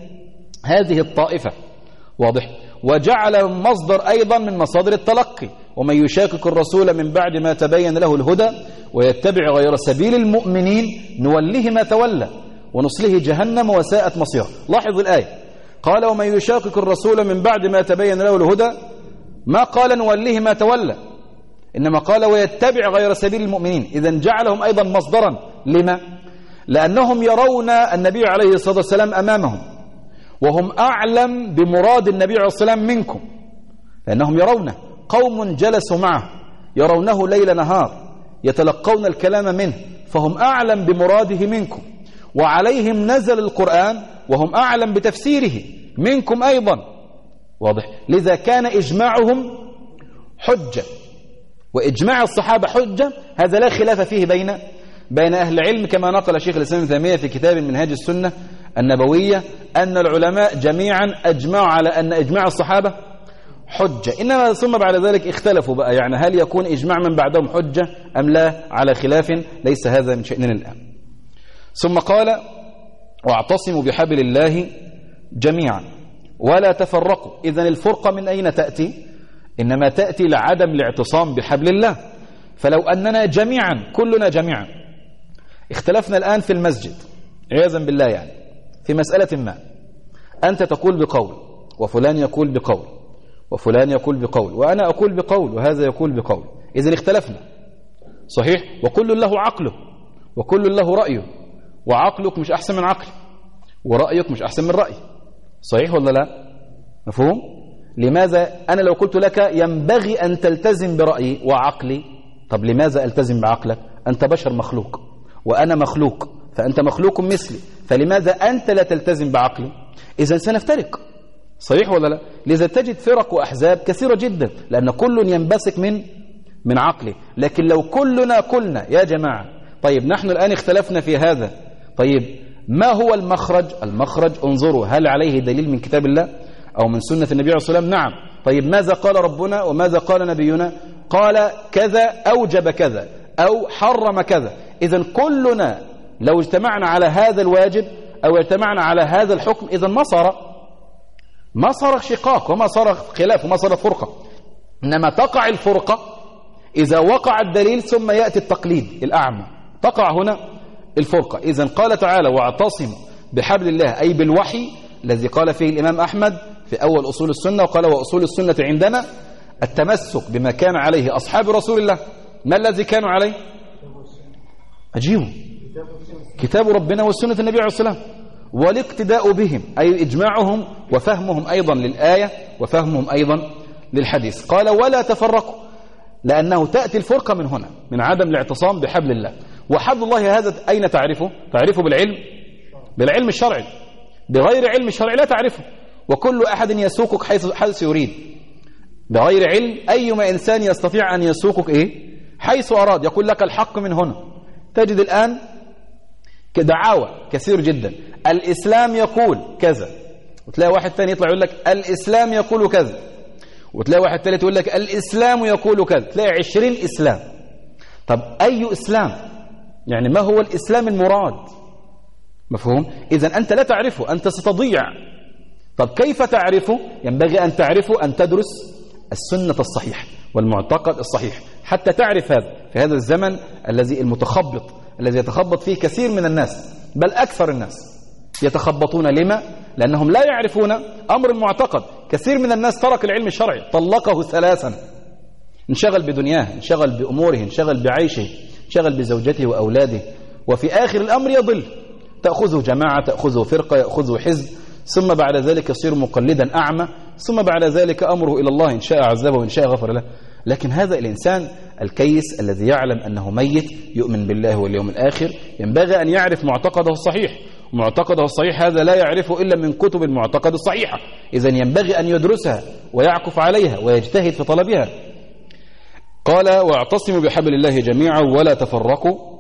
Speaker 1: هذه الطائفة. واضح. وجعل مصدر أيضا من مصادر التلقي: ومن يشاكك الرسول من بعد ما تبين له الهدى ويتبع غير سبيل المؤمنين نوله ما تولى ونصله جهنم وساءت مصيره. لاحظ الآية، قال: ومن يشاكك الرسول من بعد ما تبين له الهدى، ما قال نوله ما تولى، إنما قال ويتبع غير سبيل المؤمنين. إذن جعلهم أيضا مصدرا. لما؟ لأنهم يرون النبي عليه الصلاة والسلام أمامهم، وهم أعلم بمراد النبي عليه الصلاة والسلام منكم، لأنهم يرونه. قوم جلسوا معه يرونه ليل نهار، يتلقون الكلام منه، فهم أعلم بمراده منكم، وعليهم نزل القرآن وهم أعلم بتفسيره منكم أيضا. واضح. لذا كان إجماعهم حجة، وإجماع الصحابة حجة، هذا لا خلاف فيه بين أهل العلم، كما نقل شيخ الإسلام ابن تيمية في كتاب منهاج السنة النبوية أن العلماء جميعا أجمعوا على أن إجماع الصحابة حجة. إنما ثم بعد ذلك اختلفوا بقى، يعني هل يكون إجماع من بعدهم حجة أم لا، على خلاف، ليس هذا من شأننا الآن. ثم قال: واعتصموا بحبل الله جميعا ولا تفرقوا. إذن الفرقة من أين تأتي؟ إنما تأتي لعدم الاعتصام بحبل الله. فلو أننا جميعا، كلنا جميعا، اختلفنا الآن في المسجد عياذا بالله، يعني في مسألة ما، أنت تقول بقول وفلان يقول بقول وفلان يقول بقول وأنا أقول بقول وهذا يقول بقول، إذن اختلفنا، صحيح؟ وكل له عقله وكل له رأيه، وعقلك مش أحسن من عقلي ورأيك مش أحسن من رأيي، صحيح ولا لا؟ مفهوم؟ لماذا أنا لو قلت لك ينبغي أن تلتزم برأيي وعقلي، طب لماذا ألتزم بعقلك؟ أنت بشر مخلوق وأنا مخلوق، فأنت مخلوق مثلي، فلماذا أنت لا تلتزم بعقلي؟ إذن سنفترق، صحيح ولا لا؟ لذا تجد فرق وأحزاب كثيرة جدا، لأن كل ينبثق من عقله. لكن لو كلنا قلنا يا جماعة، طيب نحن الآن اختلفنا في هذا، طيب ما هو المخرج؟ المخرج انظروا، هل عليه دليل من كتاب الله أو من سنة النبي عليه الصلاة والسلام؟ نعم. طيب ماذا قال ربنا وماذا قال نبينا؟ قال كذا أوجب كذا أو حرم كذا. إذن كلنا لو اجتمعنا على هذا الواجب أو اجتمعنا على هذا الحكم، إذن ما صار شقاق وما صار خلاف وما صار فرقة. إنما تقع الفرقة إذا وقع الدليل ثم يأتي التقليد الأعمى، تقع هنا الفرقة. إذن قال تعالى: واعتصموا بحبل الله، أي بالوحي الذي قال فيه الإمام أحمد في أول أصول السنة، وقال: وأصول السنة عندنا التمسك بما كان عليه أصحاب رسول الله. ما الذي كانوا عليه؟ أجيبوا كتاب ربنا والسنة النبي عليه الصلاة والسلام، والاقتداء بهم، أي إجماعهم وفهمهم أيضا للآية وفهمهم أيضا للحديث. قال: ولا تفرقوا، لأنه تأتي الفرقة من هنا، من عدم الاعتصام بحبل الله. وحبل الله هذا أين تعرفه؟ تعرفه بالعلم الشرعي، بغير علم الشرع لا تعرفه. وكل أحد يسوقك حيث يريد بغير علم. أيما إنسان يستطيع أن يسوقك حيث أراد، يقول لك الحق من هنا. تجد الآن كدعاوى كثير جدا، الإسلام يقول كذا، وتلاقي واحد ثاني يطلع يقول لك الإسلام يقول كذا، وتلاقي واحد ثالث يقول لك الإسلام يقول كذا، تلاقي 20 إسلام. طب أي إسلام؟ يعني ما هو الإسلام المراد؟ مفهوم؟ إذن أنت لا تعرفه، أنت ستضيع. طب كيف تعرفه؟ ينبغي أن تعرفه أن تدرس السنة الصحيحة والمعتقد الصحيح حتى تعرف هذا في هذا الزمن الذي المتخبط الذي يتخبط فيه كثير من الناس، بل أكثر الناس يتخبطون. لما؟ لأنهم لا يعرفون أمر المعتقد. كثير من الناس ترك العلم الشرعي، طلقه 3، انشغل بدنياه، انشغل بأموره، انشغل بعيشه، انشغل بزوجته وأولاده، وفي آخر الأمر يضل. تأخذه جماعة، تأخذه فرقة، يأخذه حزب، ثم بعد ذلك يصير مقلدا أعمى، ثم بعد ذلك أمره إلى الله، إن شاء عذبه وإن شاء غفر له. لكن هذا الإنسان الكيس الذي يعلم أنه ميت، يؤمن بالله واليوم الآخر، ينبغي أن يعرف معتقده الصحيح. معتقده الصحيح هذا لا يعرفه إلا من كتب المعتقد الصحيحة، إذن ينبغي أن يدرسها ويعكف عليها ويجتهد في طلبها. قال: واعتصموا بحبل الله جميعا ولا تفرقوا،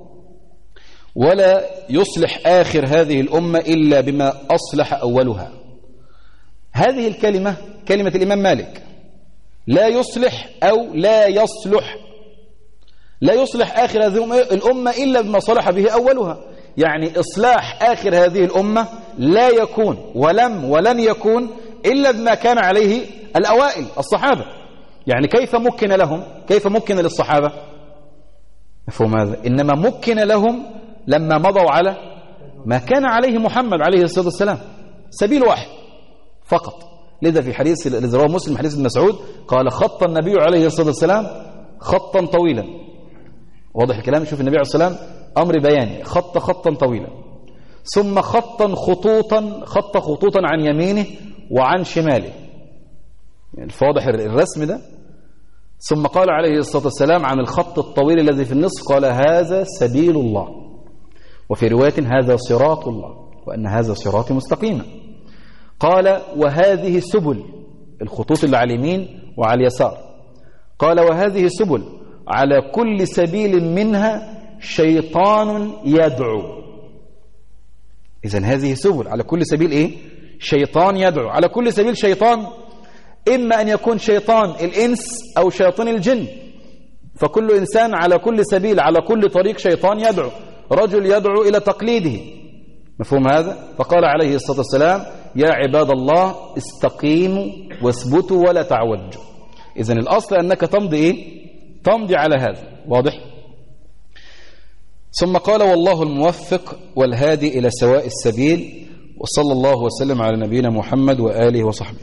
Speaker 1: ولا يصلح آخر هذه الأمة إلا بما أصلح أولها. هذه الكلمة كلمة الإمام مالك، لا يصلح أو لا يصلح. لا يصلح آخر هذه الأمة إلا بما صلح به أولها، يعني إصلاح آخر هذه الأمة لا يكون ولن يكون إلا بما كان عليه الأوائل الصحابة. يعني كيف مكن لهم؟ كيف مكن للصحابة؟ مفهوم هذا؟ إنما مكن لهم لما مضوا على ما كان عليه محمد عليه الصلاة والسلام، سبيل واحد فقط. لذا في حديث الذي رواه مسلم حديث ابن مسعود قال: خط النبي عليه الصلاة والسلام خطا طويلا. واضح الكلام؟ شوف النبي عليه الصلاة والسلام أمر بياني، خط خطا طويلا، ثم خط خطوطا عن يمينه وعن شماله، يعني فواضح الرسم ده. ثم قال عليه الصلاة والسلام عن الخط الطويل الذي في النصف، قال: هذا سبيل الله، وفي رواية هذا صراط الله، وأن هذا صراطي مستقيما. قال: وهذه سبل، الخطوط اللي على اليمين وعلى اليسار. قال: وهذه سبل على كل سبيل منها شيطان يدعو. إذن هذه سبل على كل سبيل إيه؟ شيطان يدعو. على كل سبيل شيطان، إما أن يكون شيطان الإنس أو شيطان الجن، فكل إنسان على كل سبيل على كل طريق شيطان يدعو. رجل يدعو إلى تقليده، مفهوم هذا؟ فقال عليه الصلاة والسلام: يا عباد الله استقيموا واثبتوا ولا تعوجوا. إذن الأصل أنك تمضي إيه؟ تمضي على هذا. واضح؟ ثم قال: والله الموفق والهادي إلى سواء السبيل، وصلى الله وسلم على نبينا محمد وآله وصحبه.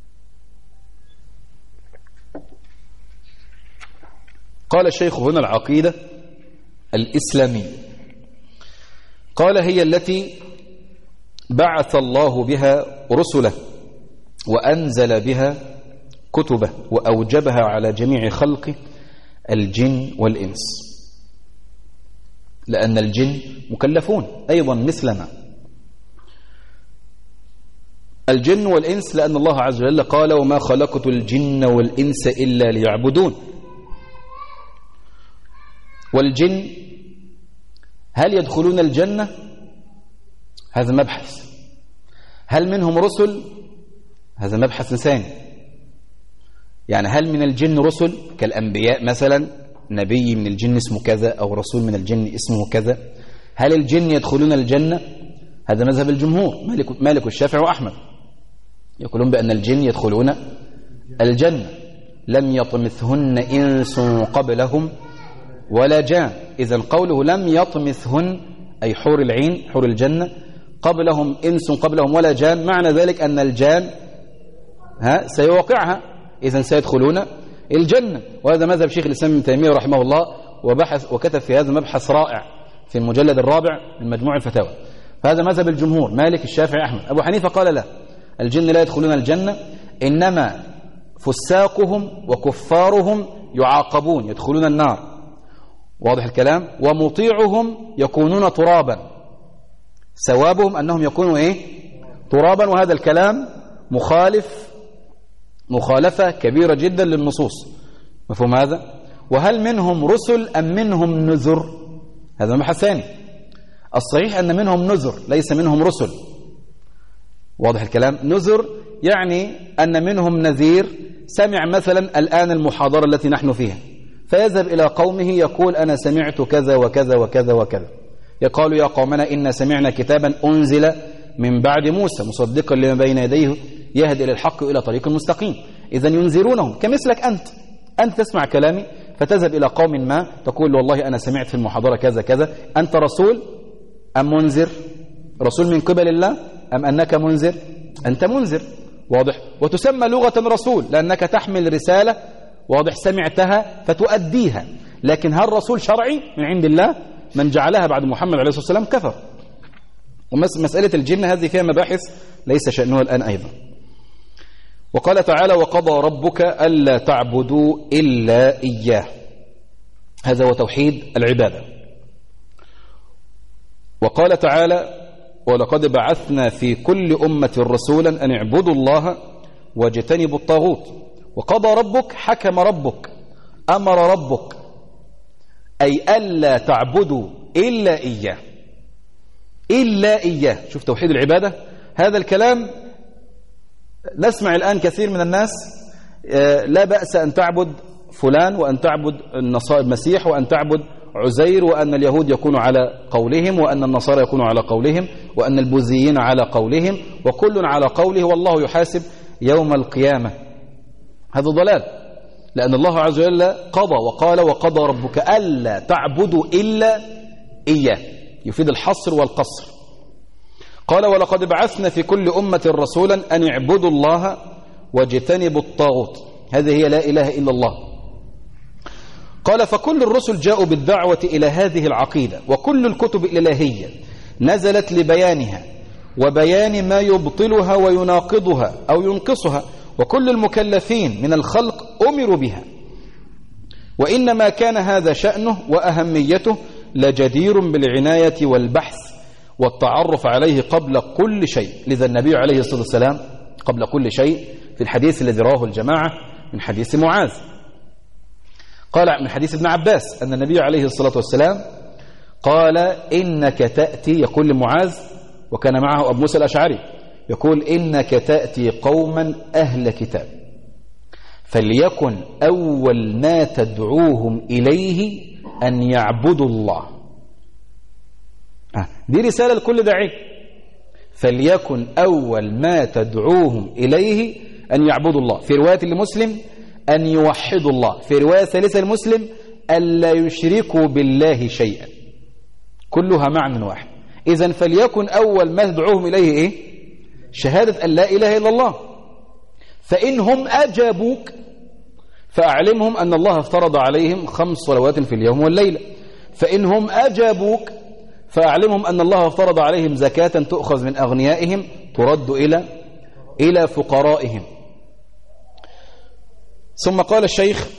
Speaker 1: قال الشيخ هنا: العقيدة الإسلامية، قال: هي التي بعث الله بها رسله وأنزل بها كتبه وأوجبها على جميع خلقه الجن والإنس، لأن الجن مكلفون أيضا مثلنا. الجن والإنس لأن الله عز وجل قال: وما خلقت الجن والإنس إلا ليعبدون. والجن هل يدخلون الجنة؟ هذا مبحث. هل منهم رسل؟ هذا مبحث ثاني. يعني هل من الجن رسل كالأنبياء مثلا، نبي من الجن اسمه كذا أو رسول من الجن اسمه كذا؟ هل الجن يدخلون الجنة؟ هذا مذهب الجمهور، مالك والشافعي وأحمد، يقولون بأن الجن يدخلون الجنة. لم يطمثهن إنس قبلهم ولا جان. إذن قوله لم يطمثهن أي حور العين، حور الجنة، قبلهم إنس قبلهم ولا جان، معنى ذلك أن الجان سيوقعها، إذن سيدخلون الجنة. وهذا مذهب شيخ الإسلام ابن تيمية رحمه الله، وبحث وكتب في هذا مبحث رائع في المجلد الرابع من مجموع الفتاوى. فهذا مذهب الجمهور، مالك الشافعي أحمد. أبو حنيفة قال لا، الجن لا يدخلون الجنة، إنما فساقهم وكفارهم يعاقبون يدخلون النار. واضح الكلام؟ ومطيعهم يكونون ترابا، ثوابهم أنهم يكونوا إيه؟ ترابا. وهذا الكلام مخالفة كبيرة جدا للنصوص، مفهوم هذا؟ وهل منهم رسل أم منهم نذر؟ هذا مبحث ثاني. الصحيح أن منهم نذر ليس منهم رسل. واضح الكلام؟ نذر يعني أن منهم نذير سمع مثلا الآن المحاضرة التي نحن فيها، فيذهب إلى قومه يقول أنا سمعت كذا وكذا وكذا وكذا، قالوا يا قومنا إن سمعنا كتابا أنزل من بعد موسى مصدقا لما بين يديه يهدي إلى الحق إلى طريق مستقيم. إذن ينذرونهم كمثلك أنت تسمع كلامي فتذهب إلى قوم ما تقول والله أنا سمعت في المحاضرة كذا كذا. أنت رسول أم منذر؟ رسول من قبل الله أم أنك منذر؟ أنت منذر، واضح. وتسمى لغة رسول لأنك تحمل رسالة، واضح، سمعتها فتؤديها. لكن هل رسول شرعي من عند الله؟ من جعلها بعد محمد عليه الصلاة والسلام كفر. ومسألة الجن هذه فيها مباحث ليس شأنها الآن أيضا. وقال تعالى وقضى ربك ألا تعبدوا إلا إياه، هذا هو توحيد العبادة. وقال تعالى ولقد بعثنا في كل أمة رسولا أن اعبدوا الله واجتنبوا الطاغوت. وقضى ربك حكم ربك أمر ربك، أي ألا تعبدوا إلا إياه، إلا إياه. شوف توحيد العبادة. هذا الكلام نسمع الآن كثير من الناس لا بأس أن تعبد فلان وأن تعبد المسيح وأن تعبد عزير، وأن اليهود يكونوا على قولهم وأن النصارى يكونوا على قولهم وأن البوذيين على قولهم، وكل على قوله والله يحاسب يوم القيامة. هذا ضلال، لأن الله عز وجل قضى وقال وقضى ربك ألا تعبدوا إلا إياه، يفيد الحصر والقصر. قال ولقد بعثنا في كل أمة رسولا أن اعبدوا الله واجتنبوا الطاغوت، هذه هي لا إله إلا الله. قال فكل الرسل جاءوا بالدعوة إلى هذه العقيدة، وكل الكتب الإلهية نزلت لبيانها وبيان ما يبطلها ويناقضها أو ينقصها، وكل المكلفين من الخلق أمروا بها. وإنما كان هذا شأنه وأهميته لجدير بالعناية والبحث والتعرف عليه قبل كل شيء. لذا النبي عليه الصلاة والسلام قبل كل شيء في الحديث الذي رواه الجماعة من حديث معاذ، قال من حديث ابن عباس أن النبي عليه الصلاة والسلام قال إنك تأتي، يقول لمعاذ وكان معه أبو موسى الأشعري، يقول إنك تأتي قوما أهل كتاب فليكن أول ما تدعوهم إليه أن يعبدوا الله. دي رسالة لكل داعي، فليكن أول ما تدعوهم إليه أن يعبدوا الله. في رواية لمسلم أن يوحدوا الله، في رواية ثالثة لمسلم ألا يشركوا بالله شيئا، كلها معنى واحد. إذن فليكن أول ما تدعوهم إليه إيه؟ شهادة أن لا إله إلا الله. فإنهم أجابوك فأعلمهم أن الله افترض عليهم 5 صلوات في اليوم والليلة. فإنهم أجابوك فأعلمهم أن الله افترض عليهم زكاة تؤخذ من أغنيائهم ترد إلى فقرائهم. ثم قال الشيخ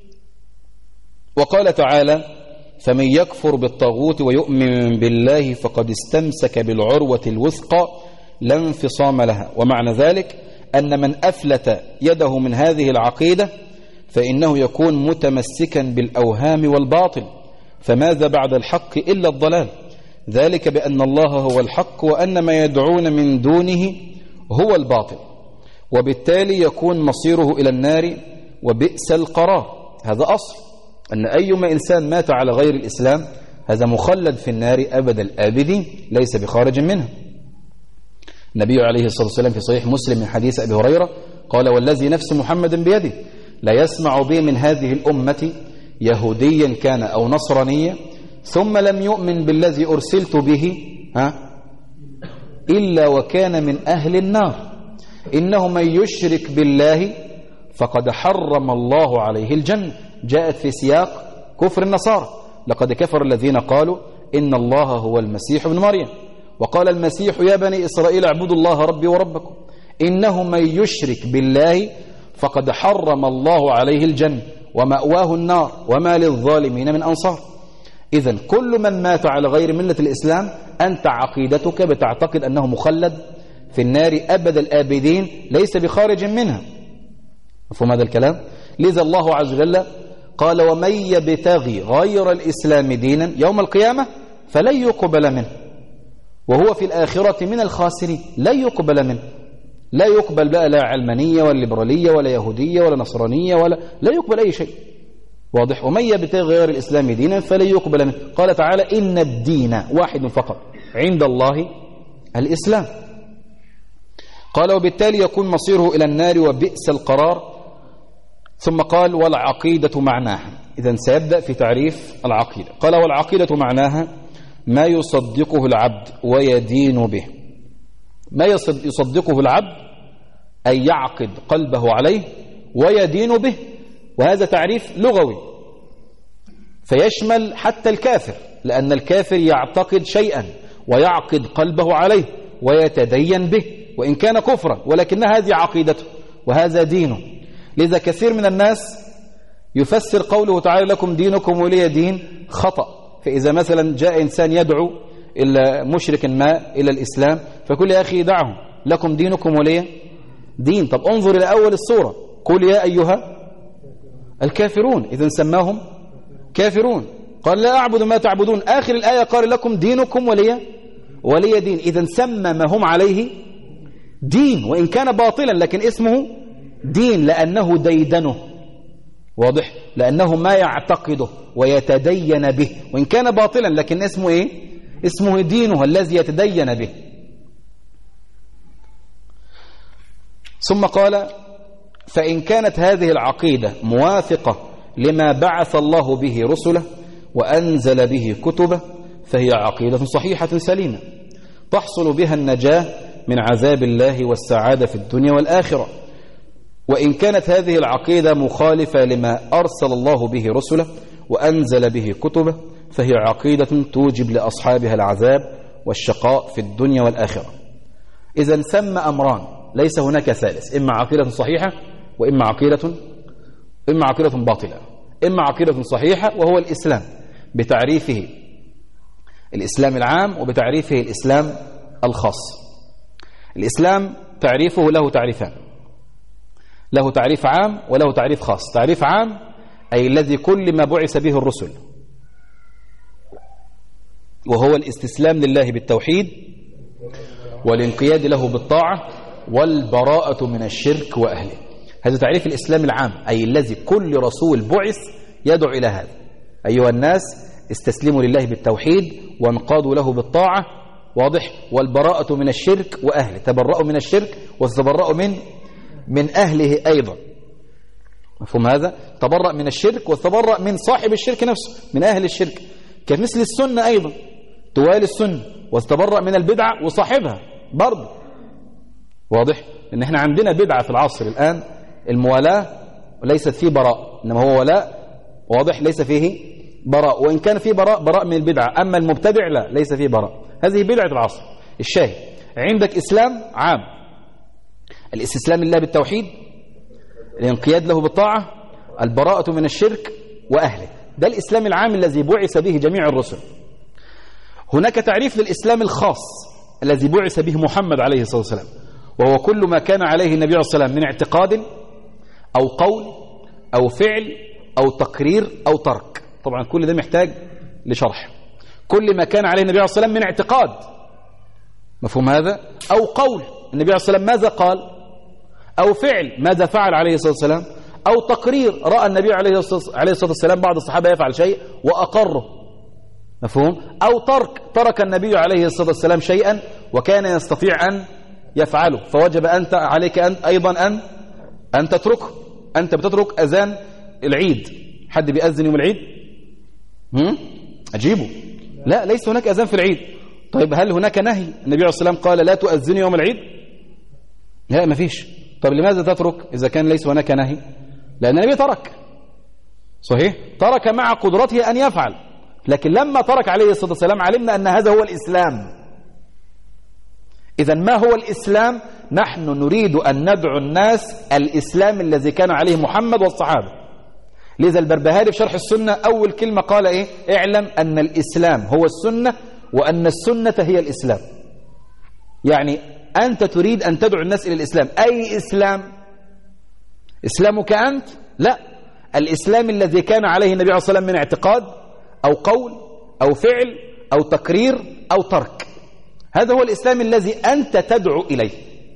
Speaker 1: وقال تعالى فمن يكفر بالطاغوت ويؤمن بالله فقد استمسك بالعروة الوثقى لا انفصام لها. ومعنى ذلك أن من أفلت يده من هذه العقيدة فإنه يكون متمسكا بالأوهام والباطل، فماذا بعد الحق إلا الضلال، ذلك بأن الله هو الحق وأن ما يدعون من دونه هو الباطل، وبالتالي يكون مصيره إلى النار وبئس القرار. هذا أصل أن أيما إنسان مات على غير الإسلام هذا مخلد في النار أبد الآبدين ليس بخارج منها. النبي عليه الصلاة والسلام في صحيح مسلم من حديث أبي هريرة قال والذي نفس محمد بيده لا يسمع بي من هذه الأمة يهوديا كان أو نصرانيا ثم لم يؤمن بالذي أرسلت به إلا وكان من أهل النار، إنه من يشرك بالله فقد حرم الله عليه الجنة. جاءت في سياق كفر النصارى، لقد كفر الذين قالوا إن الله هو المسيح ابن مريم، وقال المسيح يا بني إسرائيل اعبدوا الله ربي وربكم، إنه من يشرك بالله فقد حرم الله عليه الجنة ومأواه النار وما للظالمين من أنصار. إذن كل من مات على غير ملة الإسلام أنت عقيدتك بتعتقد أنه مخلد في النار أبد الآبدين ليس بخارج منها. مفهوم هذا الكلام؟ لذا الله عز وجل قال ومن يبتغي غير الإسلام دينا يوم القيامة فلن يقبل منه وهو في الآخرة من الخاسرين. لا يقبل منه، لا يقبل بقى لا علمانية ولا ليبرالية ولا يهودية ولا نصرانية لا يقبل أي شيء، واضح. ومن يبتغي غير الإسلام دينا فلن يقبل منه. قال تعالى إن الدين واحد فقط عند الله الإسلام. قال وبالتالي يكون مصيره إلى النار وبئس القرار. ثم قال والعقيدة معناها. إذن سيبدأ في تعريف العقيدة. قال والعقيدة معناها ما يصدقه العبد ويدين به. ما يصدقه العبد أي يعقد قلبه عليه ويدين به، وهذا تعريف لغوي فيشمل حتى الكافر، لأن الكافر يعتقد شيئا ويعقد قلبه عليه ويتدين به وإن كان كفرا، ولكن هذه عقيدته وهذا دينه. لذا كثير من الناس يفسر قوله تعالى لكم دينكم ولي دين خطأ. فإذا مثلا جاء إنسان يدعو إلى مشرك ما إلى الإسلام فكل يا أخي دعهم لكم دينكم ولي دين. طب انظر إلى أول السورة قل يا أيها الكافرون، إذن سماهم كافرون. قال لا أعبد ما تعبدون، آخر الآية قال لكم دينكم ولي دين. إذن سمى ما هم عليه دين وإن كان باطلا لكن اسمه دين لأنه ديدنه، واضح، لأنه ما يعتقده ويتدين به وإن كان باطلا لكن اسمه إيه؟ اسمه دينه الذي يتدين به. ثم قال فإن كانت هذه العقيدة موافقة لما بعث الله به رسله وأنزل به كتبه فهي عقيدة صحيحة سليمة تحصل بها النجاة من عذاب الله والسعادة في الدنيا والآخرة. وإن كانت هذه العقيدة مخالفة لما أرسل الله به رسله وأنزل به كتبه فهي عقيدة توجب لأصحابها العذاب والشقاء في الدنيا والآخرة. إذن سمى أمران ليس هناك ثالث، إما عقيدة صحيحة وإما عقيدة باطلة. إما عقيدة صحيحة وهو الإسلام بتعريفه الإسلام العام وبتعريفه الإسلام الخاص. الإسلام تعريفه له تعريفان، له تعريف عام وله تعريف خاص. تعريف عام أي الذي كل ما بعث به الرسل، وهو الاستسلام لله بالتوحيد والانقياد له بالطاعة والبراءة من الشرك وأهله. هذا تعريف الإسلام العام، أي الذي كل رسول بعث يدعو إلى هذا. أيها الناس استسلموا لله بالتوحيد وانقادوا له بالطاعة، واضح، والبراءة من الشرك وأهله. تبرأوا من الشرك وتبرأوا من أهله أيضا. مفهوم هذا؟ تبرأ من الشرك وتبرأ من صاحب الشرك نفسه، من أهل الشرك. كمثل السنة أيضا، توالي السنة وتتبرأ من البدعة وصاحبها برضه، واضح. إن احنا عندنا بدعة في العصر الآن، الموالاة ليست فيه براء، إنما هو ولاء، واضح، ليس فيه براء. وإن كان فيه براء من البدعة، أما المبتدع لا، ليس فيه براء. هذه بدعة العصر. الشاهد عندك إسلام عام، الاستسلام لله بالتوحيد، الانقياد له بالطاعة، البراءة من الشرك وأهله. ده الإسلام العام الذي بعث به جميع الرسل. هناك تعريف للإسلام الخاص الذي بعث به محمد عليه الصلاة والسلام، وهو كل ما كان عليه النبي عليه الصلاة والسلام من اعتقاد أو قول أو فعل أو تقرير أو ترك. طبعا كل ده محتاج لشرح. كل ما كان عليه النبي عليه الصلاة والسلام من اعتقاد، مفهوم هذا، أو قول النبي عليه الصلاة والسلام ماذا قال، أو فعل ماذا فعل عليه الصلاة والسلام، أو تقرير رأى النبي عليه الصلاة والسلام بعض الصحابة يفعل شيء وأقره، مفهوم، أو ترك النبي عليه الصلاة والسلام شيئا وكان يستطيع أن يفعله فوجب أنت عليك أيضا أن تتركه. أنت بتترك أذان العيد، حد بيأذن يوم العيد؟ أجيبه، لا، ليس هناك أذان في العيد. طيب هل هناك نهي؟ النبي عليه الصلاة والسلام قال لا تؤذن يوم العيد؟ لا، ما فيش. طب لماذا تترك إذا كان ليس هناك نهي؟ لأن النبي ترك، صحيح، ترك مع قدرته أن يفعل، لكن لما ترك عليه الصلاة والسلام علمنا أن هذا هو الإسلام. إذن ما هو الإسلام؟ نحن نريد أن ندعو الناس الإسلام الذي كان عليه محمد والصحابة. لذا البربهاري في شرح السنة أول كلمة قال إيه؟ اعلم أن الإسلام هو السنة وأن السنة هي الإسلام. يعني أنت تريد أن تدعو الناس إلى الإسلام. أي إسلام؟ إسلامك أنت؟ لا، الإسلام الذي كان عليه النبي عليه الصلاة والسلام من اعتقاد أو قول أو فعل أو تقرير أو ترك. هذا هو الإسلام الذي أنت تدعو إليه.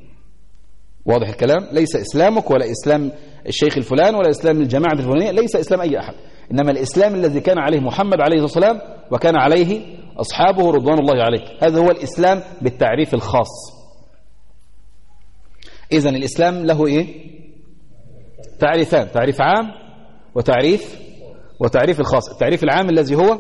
Speaker 1: واضح الكلام؟ ليس إسلامك ولا إسلام الشيخ الفلان ولا إسلام الجماعة الفلانية، ليس إسلام أي أحد. إنما الإسلام الذي كان عليه محمد عليه الصلاة والسلام وكان عليه أصحابه رضوان الله عليه، هذا هو الإسلام بالتعريف الخاص. إذن الإسلام له إيه؟ تعريفان، تعريف عام وتعريف الخاص. التعريف العام الذي هو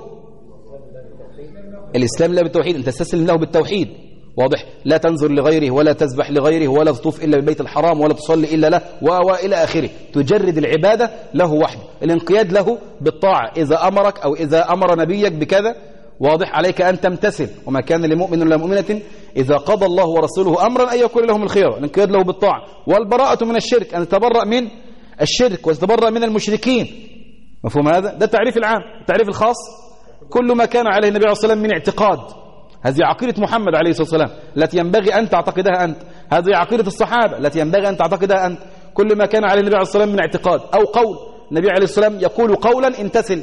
Speaker 1: الإسلام له بالتوحيد، أن تستسلم له بالتوحيد، واضح، لا تنظر لغيره ولا تذبح لغيره ولا تطوف إلا بالبيت الحرام ولا تصلي إلا له وإلى آخره، تجرد العبادة له وحده، الانقياد له بالطاعة، إذا أمرك أو إذا أمر نبيك بكذا واضح عليك أن تمتثل، وما كان لمؤمن ولا مؤمنة إذا قضى الله ورسوله أمرا أن يكون لهم الخيار، الانقياد له بالطاعة. والبراءة من الشرك، أن تتبرأ من الشرك وتتبرأ من المشركين، مفهوم هذا؟ ده التعريف العام. التعريف الخاص كل ما كان عليه النبي عليه الصلاة والسلام من اعتقاد، هذه عقيدة محمد عليه الصلاة والسلام التي ينبغي أن تعتقدها أنت، هذه عقيدة الصحابة التي ينبغي أن تعتقدها أنت. كل ما كان عليه النبي عليه الصلاة والسلام من اعتقاد أو قول، النبي عليه الصلاة والسلام يقول قولا امتثل،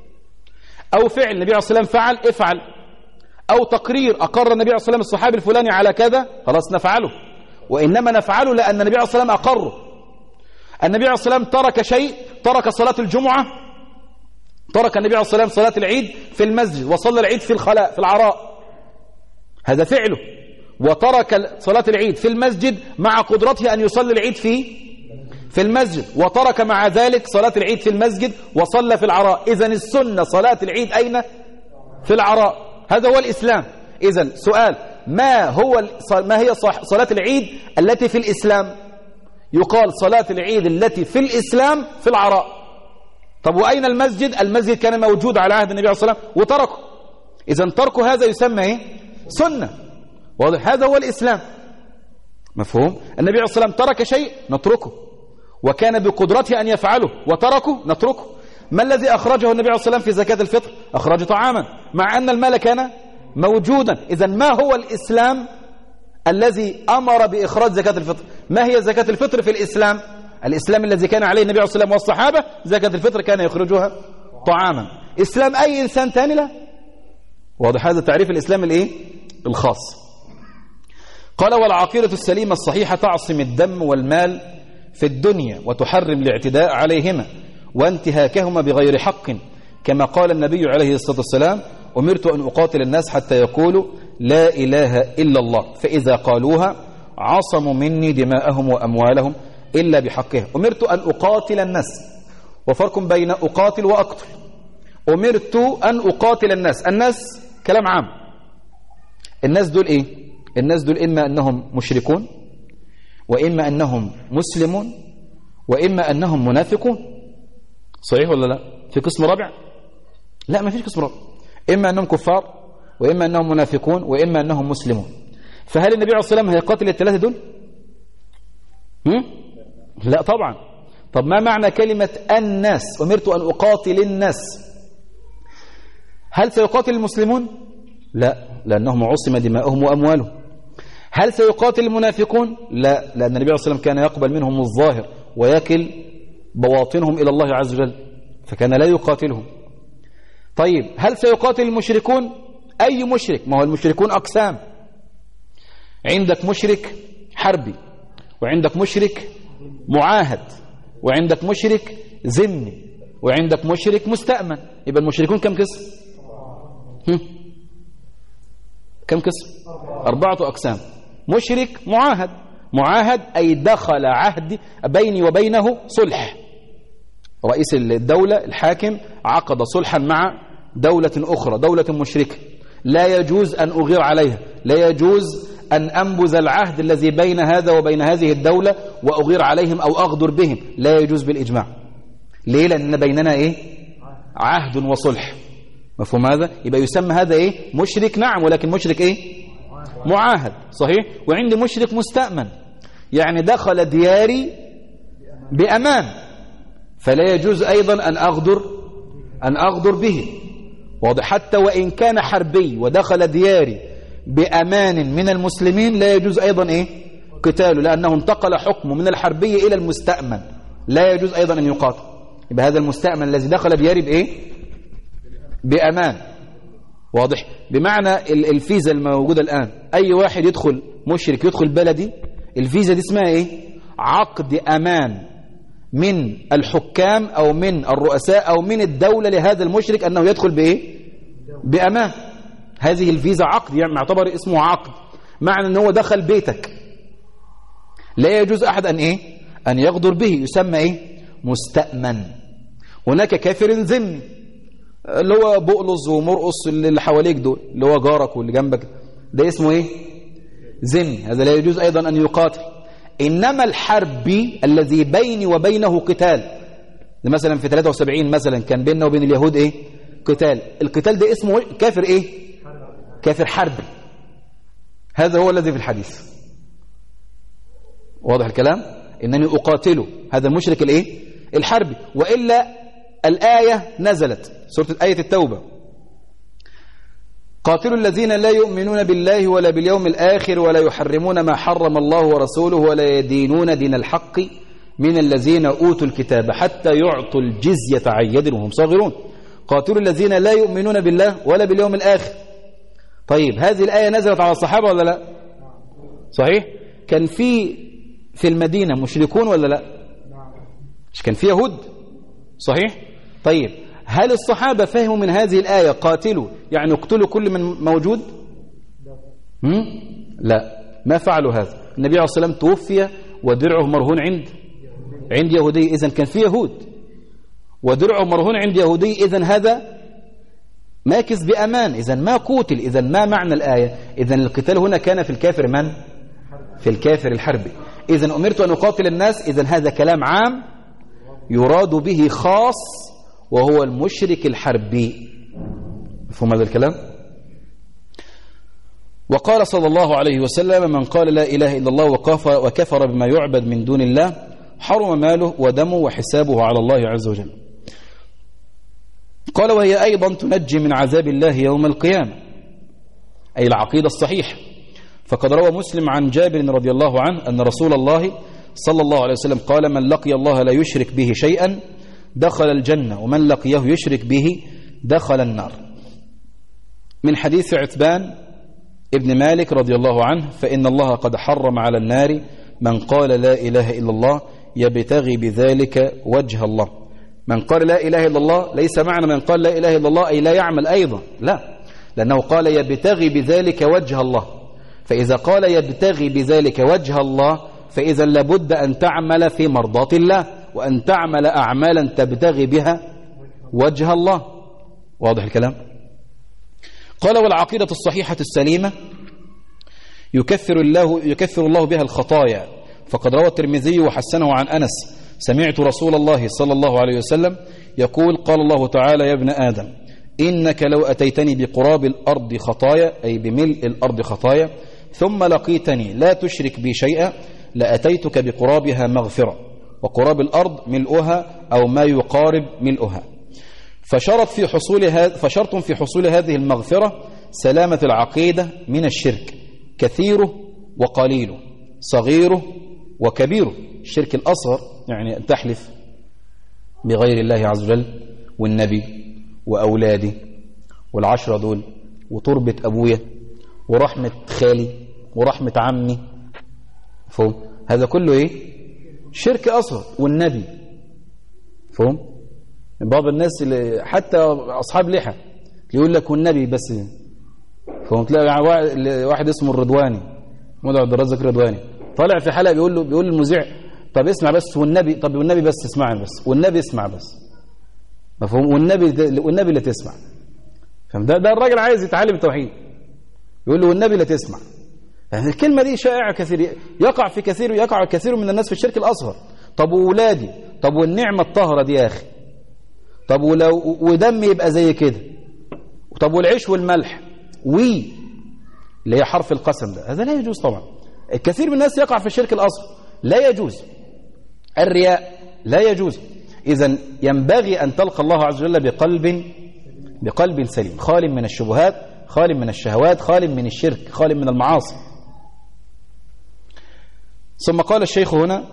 Speaker 1: أو فعل النبي عليه الصلاة والسلام فعل افعل، أو تقرير أقر النبي عليه الصلاة والسلام الصحابي الفلاني على كذا، خلاص نفعله، وإنما نفعله لأن النبي عليه الصلاة والسلام أقره. النبي عليه الصلاة والسلام ترك شيء، ترك صلاة الجمعة، ترك النبي عليه الصلاة والسلام صلاة العيد في المسجد وصلى العيد في الخلاء في العراء، هذا فعله، وترك صلاة العيد في المسجد مع قدرته أن يصلي العيد في المسجد، وترك مع ذلك صلاة العيد في المسجد وصلى في العراء. إذن السنة صلاة العيد أين؟ في العراء، هذا هو الإسلام. إذن سؤال، ما هي صلاة العيد التي في الإسلام؟ يقال صلاة العيد التي في الإسلام في العراء. طب وأين المسجد؟ المسجد كان موجود على عهد النبي عليه الصلاة والسلام وتركه، إذن ترك هذا يسمى إيه؟ سنة، واضح، هذا هو الإسلام، مفهوم؟ النبي عليه الصلاة والسلام ترك شيء نتركه، وكان بقدرته أن يفعله وتركه نتركه. ما الذي أخرجه النبي عليه الصلاة والسلام في زكاة الفطر؟ أخرج طعاما مع أن المال كان موجودا. إذن ما هو الإسلام الذي أمر بإخراج زكاة الفطر؟ ما هي زكاة الفطر في الإسلام؟ الإسلام الذي كان عليه النبي عليه الصلاة والسلام والصحابة زكاة الفطر كان يخرجها طعاما. إسلام أي إنسان ثاني لا، واضح، هذا تعريف الإسلام الإيه؟ الخاص. قال والعقيدة السليمة الصحيحة تعصم الدم والمال في الدنيا وتحرم الاعتداء عليهما وانتهاكهما بغير حق، كما قال النبي عليه الصلاة والسلام أمرت أن أقاتل الناس حتى يقولوا لا إله إلا الله، فإذا قالوها عصموا مني دماءهم وأموالهم إلا بحقها. أمرت أن أقاتل الناس، وفرق بين أقاتل وأقتل. أمرت أن أقاتل الناس كلام عام. الناس دول إيه؟ الناس دول إما أنهم مشركون، وإما أنهم مسلمون، وإما أنهم منافقون. صحيح ولا لا؟ في قسم رابع؟ لا، ما فيش قسم رابع. إما أنهم كفار، وإما أنهم منافقون، وإما أنهم مسلمون. فهل النبي عليه الصلاة والسلام هيقاتل الثلاثة دول؟ لا طبعا. طب ما معنى كلمة الناس؟ أمرت أن أقاتل الناس. هل سيقاتل المسلمون؟ لا، لأنهم عصم دماؤهم وأموالهم. هل سيقاتل المنافقون؟ لا، لأن النبي عليه الصلاة والسلام كان يقبل منهم الظاهر ويكل بواطنهم إلى الله عز وجل، فكان لا يقاتلهم. طيب هل سيقاتل المشركون؟ أي مشرك؟ ما هو المشركون أقسام، عندك مشرك حربي، وعندك مشرك معاهد، وعندك مشرك ذمي، وعندك مشرك مستأمن. يبقى المشركون كم قسم؟ كم قسم؟ 4 أقسام. مشرك معاهد أي دخل عهد بيني وبينه صلح، رئيس الدولة الحاكم عقد صلحا مع دولة أخرى، دولة مشركة، لا يجوز أن أغير عليها، لا يجوز أن أنبذ العهد الذي بين هذا وبين هذه الدولة وأغير عليهم أو أغدر بهم، لا يجوز بالإجماع. ليه؟ لأن بيننا إيه؟ عهد وصلح، مفهوم هذا؟ يبقى يسمى هذا إيه؟ مشرك، نعم، ولكن مشرك إيه؟ معاهد، صحيح. وعندي مشرك مستأمن، يعني دخل دياري بأمان، فلا يجوز أيضا أن أغدر به، واضح، حتى وإن كان حربي ودخل دياري بأمان من المسلمين لا يجوز أيضا إيه؟ قتاله، لأنه انتقل حكمه من الحربي إلى المستأمن، لا يجوز أيضا أن يقاتل. يبقى هذا المستأمن الذي دخل دياري بإيه؟ بأمان، واضح. بمعنى الفيزا الموجودة الآن، أي واحد يدخل مشرك يدخل بلدي، الفيزا دي اسمها إيه؟ عقد أمان من الحكام أو من الرؤساء أو من الدولة لهذا المشرك أنه يدخل بإيه؟ بأمان. هذه الفيزا عقد، يعني معتبر اسمه عقد، معنى أنه دخل بيتك لا يجوز أحد أن إيه؟ أن يغدر به، يسمى إيه؟ مستأمن. هناك كافر ذمي اللي هو بؤلص ومرقص اللي حواليك دول، اللي هو جارك واللي جنبك، ده اسمه إيه؟ ذمي، هذا لا يجوز أيضا أن يقاتل. إنما الحربي الذي بيني وبينه قتال، مثلا في 73 مثلا كان بيننا وبين اليهود إيه؟ قتال، القتال ده اسمه كافر إيه؟ كافر حربي. هذا هو الذي في الحديث. واضح الكلام؟ إنني أقاتله هذا المشرك الإيه؟ الحربي. وإلا الآية نزلت سورة آية التوبة: قاتلوا الذين لا يؤمنون بالله ولا باليوم الآخر ولا يحرمون ما حرم الله ورسوله ولا يدينون دين الحق من الذين أوتوا الكتاب حتى يعطوا الجزية عن يد وهم صاغرون. قاتلوا الذين لا يؤمنون بالله ولا باليوم الآخر. طيب هذه الآية نزلت على الصحابة ولا لا؟ صحيح؟ كان في المدينة مشركون ولا لا؟ مش كان في يهود؟ صحيح؟ طيب هل الصحابة فهموا من هذه الآية قاتلوا يعني اقتلوا كل من موجود؟ لا، ما فعلوا هذا. النبي عليه الصلاة والسلام توفي ودرعه مرهون عند يهودي، إذن كان في يهود ودرعه مرهون عند يهودي، إذن هذا ماكث بأمان، إذن ما قتل. إذن ما معنى الآية؟ إذن القتال هنا كان في الكافر من؟ في الكافر الحربي. إذن أمرت أن أقاتل الناس، إذن هذا كلام عام يراد به خاص وهو المشرك الحربي. مفهوم هذا الكلام؟ وقال صلى الله عليه وسلم: من قال لا إله إلا الله وكفر بما يعبد من دون الله حرم ماله ودمه وحسابه على الله عز وجل. قال: وهي أيضا تنجي من عذاب الله يوم القيامة، أي العقيدة الصحيحة. فقد روى مسلم عن جابر رضي الله عنه أن رسول الله صلى الله عليه وسلم قال: من لقي الله لا يشرك به شيئا دخل الجنة ومن لقيه يشرك به دخل النار. من حديث عتبان ابن مالك رضي الله عنه: فإن الله قد حرم على النار من قال لا إله إلا الله يبتغي بذلك وجه الله. من قال لا إله إلا الله ليس معنى من قال لا إله إلا الله أي لا يعمل أيضا، لا، لأنه قال يبتغي بذلك وجه الله. فإذا قال يبتغي بذلك وجه الله فإذا لابد أن تعمل في مرضاة الله وأن تعمل أعمالا تبتغي بها وجه الله. واضح الكلام؟ قال: والعقيدة الصحيحة السليمة يكفر الله بها الخطايا. فقد روى الترمذي وحسنه عن أنس: سمعت رسول الله صلى الله عليه وسلم يقول: قال الله تعالى: يا ابن آدم إنك لو أتيتني بقراب الأرض خطايا، أي بملء الأرض خطايا، ثم لقيتني لا تشرك بي شيئا لأتيتك بقرابها مغفرة، وقراب الأرض ملؤها أو ما يقارب ملؤها. فشرط في حصول هذه المغفرة سلامة العقيدة من الشرك، كثيره وقليله، صغيره وكبيره. الشرك الأصغر يعني أن تحلف بغير الله عز وجل والنبي وأولادي والعشرة دول وتربة أبويا ورحمة خالي ورحمة عمي، فهم؟ هذا كله إيه؟ شرك أصغر. والنبي، فهم؟ بعض الناس اللي حتى أصحاب لحى يقول لك والنبي بس، فهم؟ تلاقي واحد اسمه الرضواني، مولى عبد الرزاق الرضواني، طالع في حلقة بيقول للمذيع: طب اسمع بس والنبي، طب والنبي بس اسمعني بس، والنبي اسمع بس، مفهوم؟ والنبي اللي تسمع. فهم؟ ده الراجل عايز يتعلم التوحيد، يقول له والنبي لا تسمع. يعني الكلمة دي شائعة كثير، يقع كثير من الناس في الشرك الأصغر. طب وولادي، طب والنعمة الطاهرة دي يا أخي، طب ودم يبقى زي كده، طب والعيش والملح اللي هي حرف القسم ده، هذا لا يجوز طبعا. الكثير من الناس يقع في الشرك الأصغر، لا يجوز. الرياء لا يجوز. إذن ينبغي أن تلقى الله عز وجل بقلب سليم، خال من الشبهات، خال من الشهوات، خال من الشرك، خال من المعاصي. ثم قال الشيخ هنا: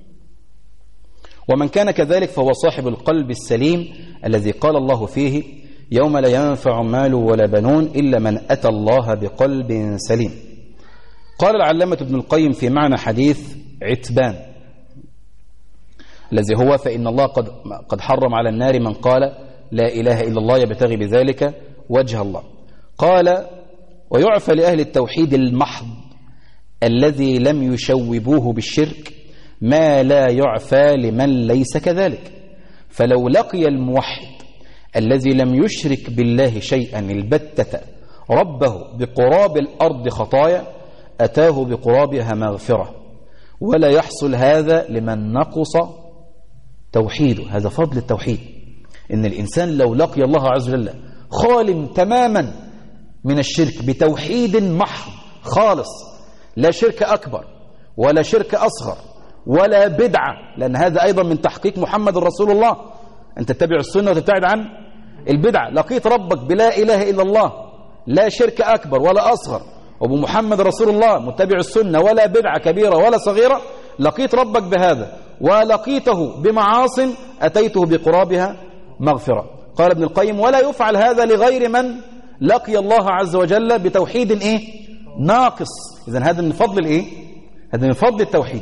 Speaker 1: ومن كان كذلك فهو صاحب القلب السليم الذي قال الله فيه: يوم لا ينفع مال ولا بنون إلا من أتى الله بقلب سليم. قال العلامة ابن القيم في معنى حديث عتبان: الذي هو فإن الله قد حرم على النار من قال لا إله إلا الله يبتغي بذلك وجه الله. قال ويعفى لأهل التوحيد المحض الذي لم يشوبوه بالشرك ما لا يعفى لمن ليس كذلك. فلو لقي الموحد الذي لم يشرك بالله شيئا البتة ربه بقراب الأرض خطايا أتاه بقرابها مغفرة، ولا يحصل هذا لمن نقص توحيده. هذا فضل التوحيد، إن الإنسان لو لقي الله عز وجل خال تماما من الشرك بتوحيد محض خالص، لا شرك أكبر ولا شرك أصغر ولا بدعة، لأن هذا أيضا من تحقيق محمد رسول الله، أن تتبع السنة وتبتعد عن البدعة. لقيت ربك بلا إله إلا الله، لا شرك أكبر ولا أصغر، وبمحمد رسول الله متبع السنة، ولا بدعة كبيرة ولا صغيرة، لقيت ربك بهذا ولقيته بمعاصٍ أتيته بقرابها مغفرة. قال ابن القيم ولا يفعل هذا لغير من لقي الله عز وجل بتوحيد ناقص. إذن هذا من فضل هذا من فضل التوحيد.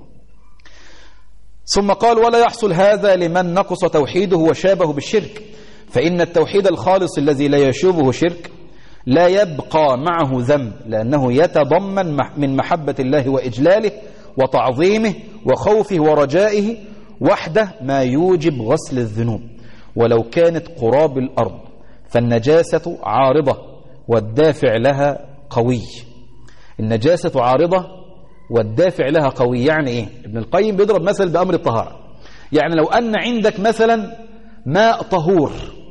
Speaker 1: ثم قال ولا يحصل هذا لمن نقص توحيده وشابه بالشرك، فإن التوحيد الخالص الذي لا يشوبه شرك لا يبقى معه ذنب، لأنه يتضمن من محبة الله وإجلاله وتعظيمه وخوفه ورجائه وحده ما يوجب غسل الذنوب. ولو كانت قراب الأرض فالنجاسة عارضة والدافع لها قوي. النجاسة عارضة والدافع لها قوي، يعني إيه؟ ابن القيم بيضرب مثل بأمر الطهارة. يعني لو أن عندك مثلا ماء طهور،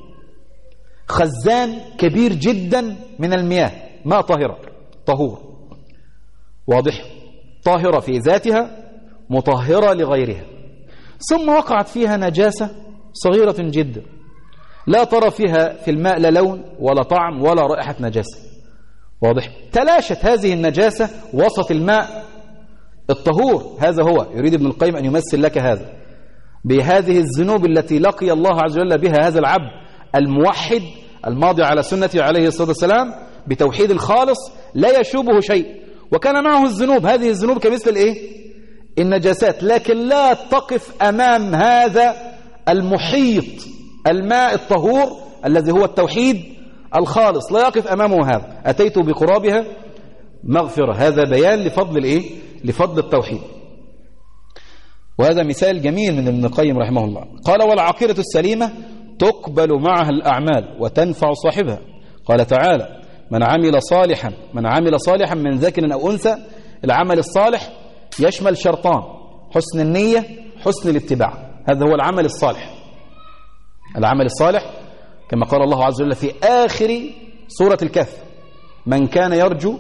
Speaker 1: خزان كبير جدا من المياه، ماء طهور واضح، طاهرة في ذاتها مطهرة لغيرها، ثم وقعت فيها نجاسة صغيرة جدا لا ترى فيها في الماء لا لون ولا طعم ولا رائحة نجاسة، واضح، تلاشت هذه النجاسة وسط الماء الطهور. هذا هو يريد ابن القيم أن يمثل لك هذا بهذه الذنوب التي لقي الله عز وجل بها هذا العبد الموحد الماضي على سنته عليه الصلاة والسلام بتوحيد الخالص لا يشوبه شيء، وكان معه الذنوب، هذه الذنوب كمثل النجاسات، لكن لا تقف أمام هذا المحيط الماء الطهور الذي هو التوحيد الخالص، لا يقف أمامه هذا. أتيت بقرابها مغفرة. هذا بيان لفضل لفضل التوحيد. وهذا مثال جميل من ابن القيم رحمه الله. قال والعقيدة السليمة تقبل معها الأعمال وتنفع صاحبها. قال تعالى من عمل صالحا من ذكر أو أنثى. العمل الصالح يشمل شرطان: حسن النية، حسن الاتباع. هذا هو العمل الصالح. العمل الصالح كما قال الله عز وجل في آخر سورة الكهف: من كان يرجو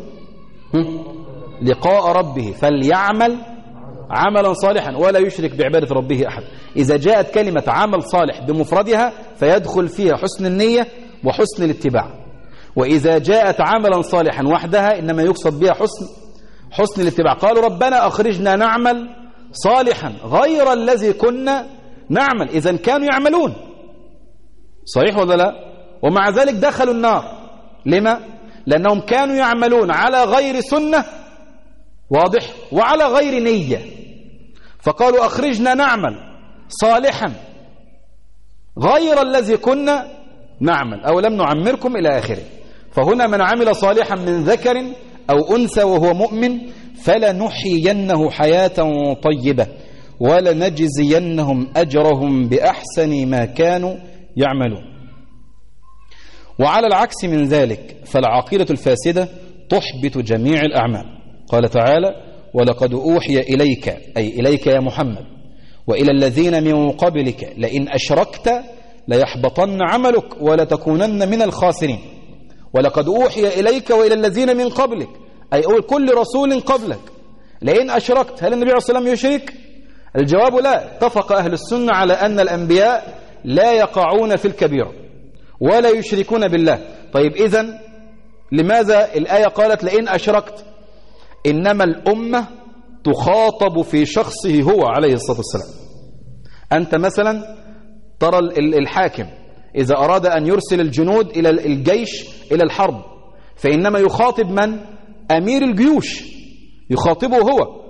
Speaker 1: لقاء ربه فليعمل عملا صالحا ولا يشرك بعبادة ربه أحد. إذا جاءت كلمة عمل صالح بمفردها فيدخل فيها حسن النية وحسن الاتباع، وإذا جاءت عملا صالحا وحدها إنما يقصد بها حسن الاتباع. قالوا ربنا أخرجنا نعمل صالحا غير الذي كنا نعمل. إذن كانوا يعملون، صحيح ولا لا؟ ومع ذلك دخلوا النار. لما؟ لأنهم كانوا يعملون على غير سنة، واضح، وعلى غير نية، فقالوا أخرجنا نعمل صالحا غير الذي كنا نعمل أو لم نعمركم إلى آخره. فهنا من عمل صالحا من ذكر أو أنثى وهو مؤمن فلنحيينه حياة طيبة ولنجزينهم أجرهم بأحسن ما كانوا يعملون. وعلى العكس من ذلك فالعقيدة الفاسدة تحبط جميع الأعمال. قال تعالى ولقد أوحي إليك، أي إليك يا محمد، وإلى الذين من قبلك لئن أشركت ليحبطن عملك ولتكونن من الخاسرين. ولقد أوحي إليك وإلى الذين من قبلك، أي كل رسول قبلك، لئن أشركت. هل النبي عليه الصلاة والسلام يشرك؟ الجواب لا. اتفق أهل السنة على أن الأنبياء لا يقعون في الكبيرة ولا يشركون بالله. طيب إذن لماذا الآية قالت لئن أشركت؟ إنما الأمة تخاطب في شخصه هو عليه الصلاة والسلام. أنت مثلا ترى الحاكم إذا أراد أن يرسل الجنود إلى الجيش إلى الحرب فإنما يخاطب من؟ أمير الجيوش، يخاطبه هو،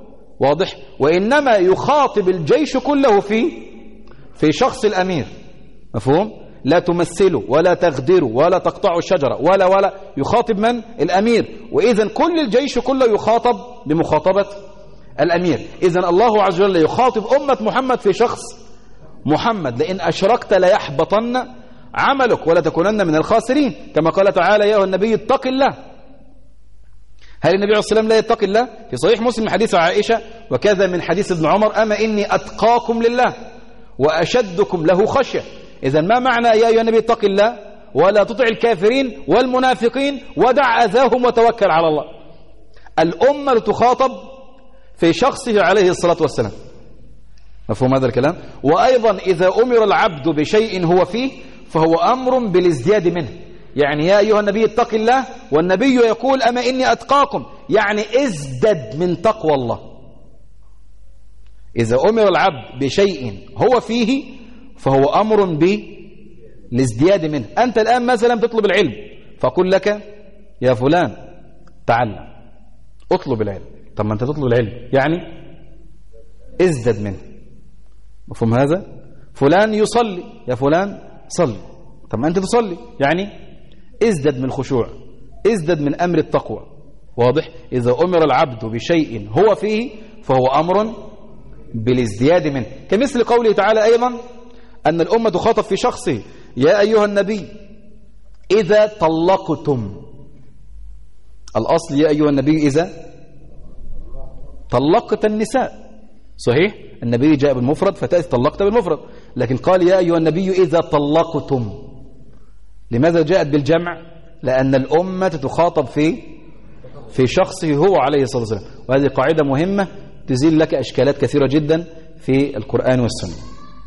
Speaker 1: واضح؟ وإنما يخاطب الجيش كله في شخص الأمير. مفهوم؟ لا تمثلوا ولا تغدروا ولا تقطعوا الشجرة ولا يخاطب من؟ الأمير. وإذن كل الجيش كله يخاطب بمخاطبة الأمير. إذن الله عز وجل يخاطب أمة محمد في شخص محمد: لئن أشركت ليحبطن عملك ولا تكونن من الخاسرين، كما قال تعالى: يا أيها النبي اتق الله. هل النبي عليه الصلاة والسلام لا يتقي الله؟ في صحيح مسلم حديث عائشة وكذا من حديث ابن عمر: أما إني أتقاكم لله وأشدكم له خشية. إذن ما معنى يا أيها النبي اتق الله ولا تطع الكافرين والمنافقين ودع أذاهم وتوكل على الله؟ الأمة تخاطب في شخصه عليه الصلاة والسلام. مفهوم هذا الكلام؟ وأيضا إذا أمر العبد بشيء هو فيه فهو أمر بالازدياد منه. يعني يا أيها النبي اتق الله، والنبي يقول: أما إني أتقاكم، يعني ازدد من تقوى الله. إذا أمر العبد بشيء هو فيه فهو أمر بالازدياد منه. أنت الآن مثلا تطلب العلم، فأقول لك: يا فلان تعلم، اطلب العلم. طب ما أنت تطلب العلم يعني ازدد منه. مفهوم هذا؟ فلان يصلي، يا فلان صلي. طب ما أنت تصلي يعني ازدد من الخشوع، ازدد من أمر التقوى. واضح؟ إذا أمر العبد بشيء هو فيه فهو أمر بالازدياد منه. كمثل قوله تعالى أيضا أن الأمة تخاطب في شخصه: يا أيها النبي إذا طلقتم. الأصل يا أيها النبي إذا طلقت النساء. صحيح؟ النبي جاء بالمفرد فتأتي طلقت بالمفرد، لكن قال يا أيها النبي إذا طلقتم. لماذا جاءت بالجمع؟ لأن الأمة تخاطب في شخصه هو عليه الصلاة والسلام. وهذه قاعدة مهمة تزيل لك أشكالات كثيرة جدا في القرآن والسنة.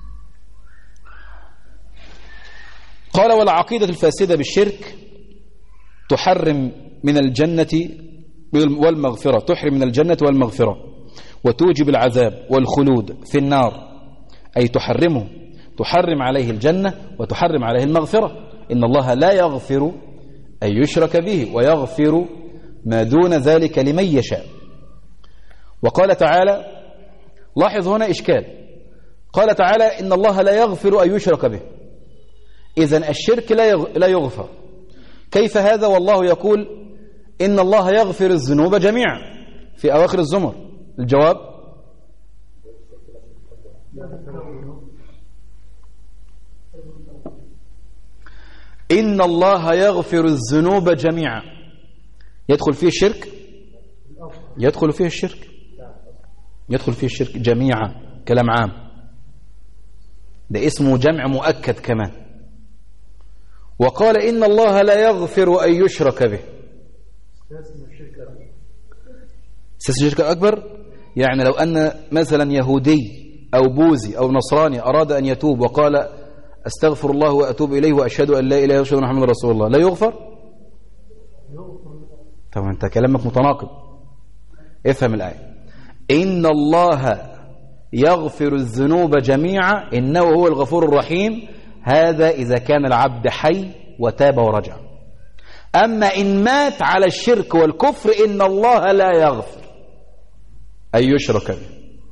Speaker 1: قال: والعقيدة الفاسدة بالشرك تحرم من الجنة والمغفرة، تحرم من الجنة والمغفرة، وتوجب العذاب والخلود في النار، أي تحرمه، تحرم عليه الجنة وتحرم عليه المغفرة. إن الله لا يغفر أن يشرك به ويغفر ما دون ذلك لمن يشاء. وقال تعالى، لاحظ هنا إشكال، قال تعالى: إن الله لا يغفر أن يشرك به. إذن الشرك لا يغفر. كيف هذا والله يقول إن الله يغفر الذنوب جميعا في أواخر الزمر؟ الجواب: إن الله يغفر الذنوب جميعا. يدخل فيه الشرك؟ يدخل فيه الشرك، يدخل فيه الشرك جميعا، كلام عام. ده اسمه جمع مؤكد كمان. وقال: إن الله لا يغفر أن يشرك به. سياسة الشرك الأكبر يعني لو أن مثلا يهودي أو بوذي أو نصراني أراد أن يتوب وقال: أستغفر الله وأتوب إليه وأشهد أن لا إله إلا الله وأشهد أن محمدا رسول الله، لا يغفر؟ طبعا أنت كلامك متناقض. افهم الآية: إن الله يغفر الذنوب جميعا إنه هو الغفور الرحيم. هذا إذا كان العبد حي وتاب ورجع. أما إن مات على الشرك والكفر إن الله لا يغفر أن يشرك به.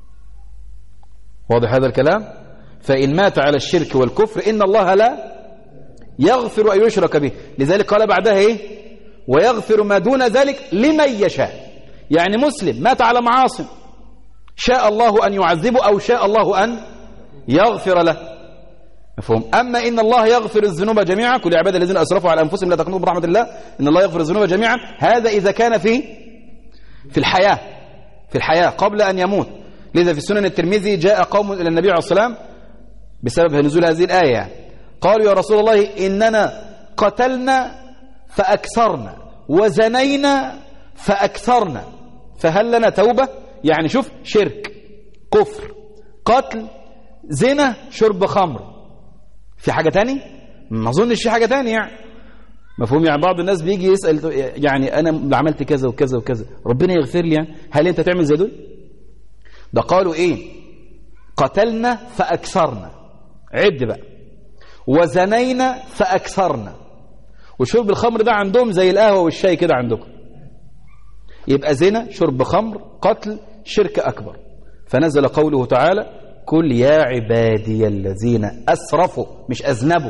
Speaker 1: واضح هذا الكلام؟ فإن مات على الشرك والكفر إن الله لا يغفر أن يشرك به. لذلك قال بعدها إيه؟ ويغفر ما دون ذلك لمن يشاء. يعني مسلم مات على معاصي شاء الله أن يعذبه أو شاء الله أن يغفر له. مفهوم؟ أما إن الله يغفر الذنوب جميعا، كل عباد الذين أسرفوا على أنفسهم لا تقنطوا من رحمة الله، إن الله يغفر الذنوب جميعا. هذا إذا كان في الحياة قبل أن يموت. لذا في السنن الترمذي جاء قوم إلى النبي عليه الصلاة والسلام بسبب نزول هذه الآية، قالوا: يا رسول الله إننا قتلنا فأكثرنا وزنينا فأكثرنا، فهل لنا توبة؟ يعني شوف، شرك، كفر، قتل، زنا، شرب خمر، في حاجة تاني؟ ما أظنش في حاجة تاني يعني. مفهوم؟ يعني بعض الناس بيجي يسأل يعني أنا عملت كذا وكذا وكذا ربنا يغفر لي يعني. هل أنت تعمل زي دول؟ ده قالوا إيه؟ قتلنا فأكثرنا، عد بقى، وزنينا فأكثرنا. وشرب الخمر ده عندهم زي القهوة والشاي كده عندكم. يبقى زنا، شرب خمر، قتل، شرك أكبر، فنزل قوله تعالى قل يا عبادي الذين أسرفوا، مش أذنبوا.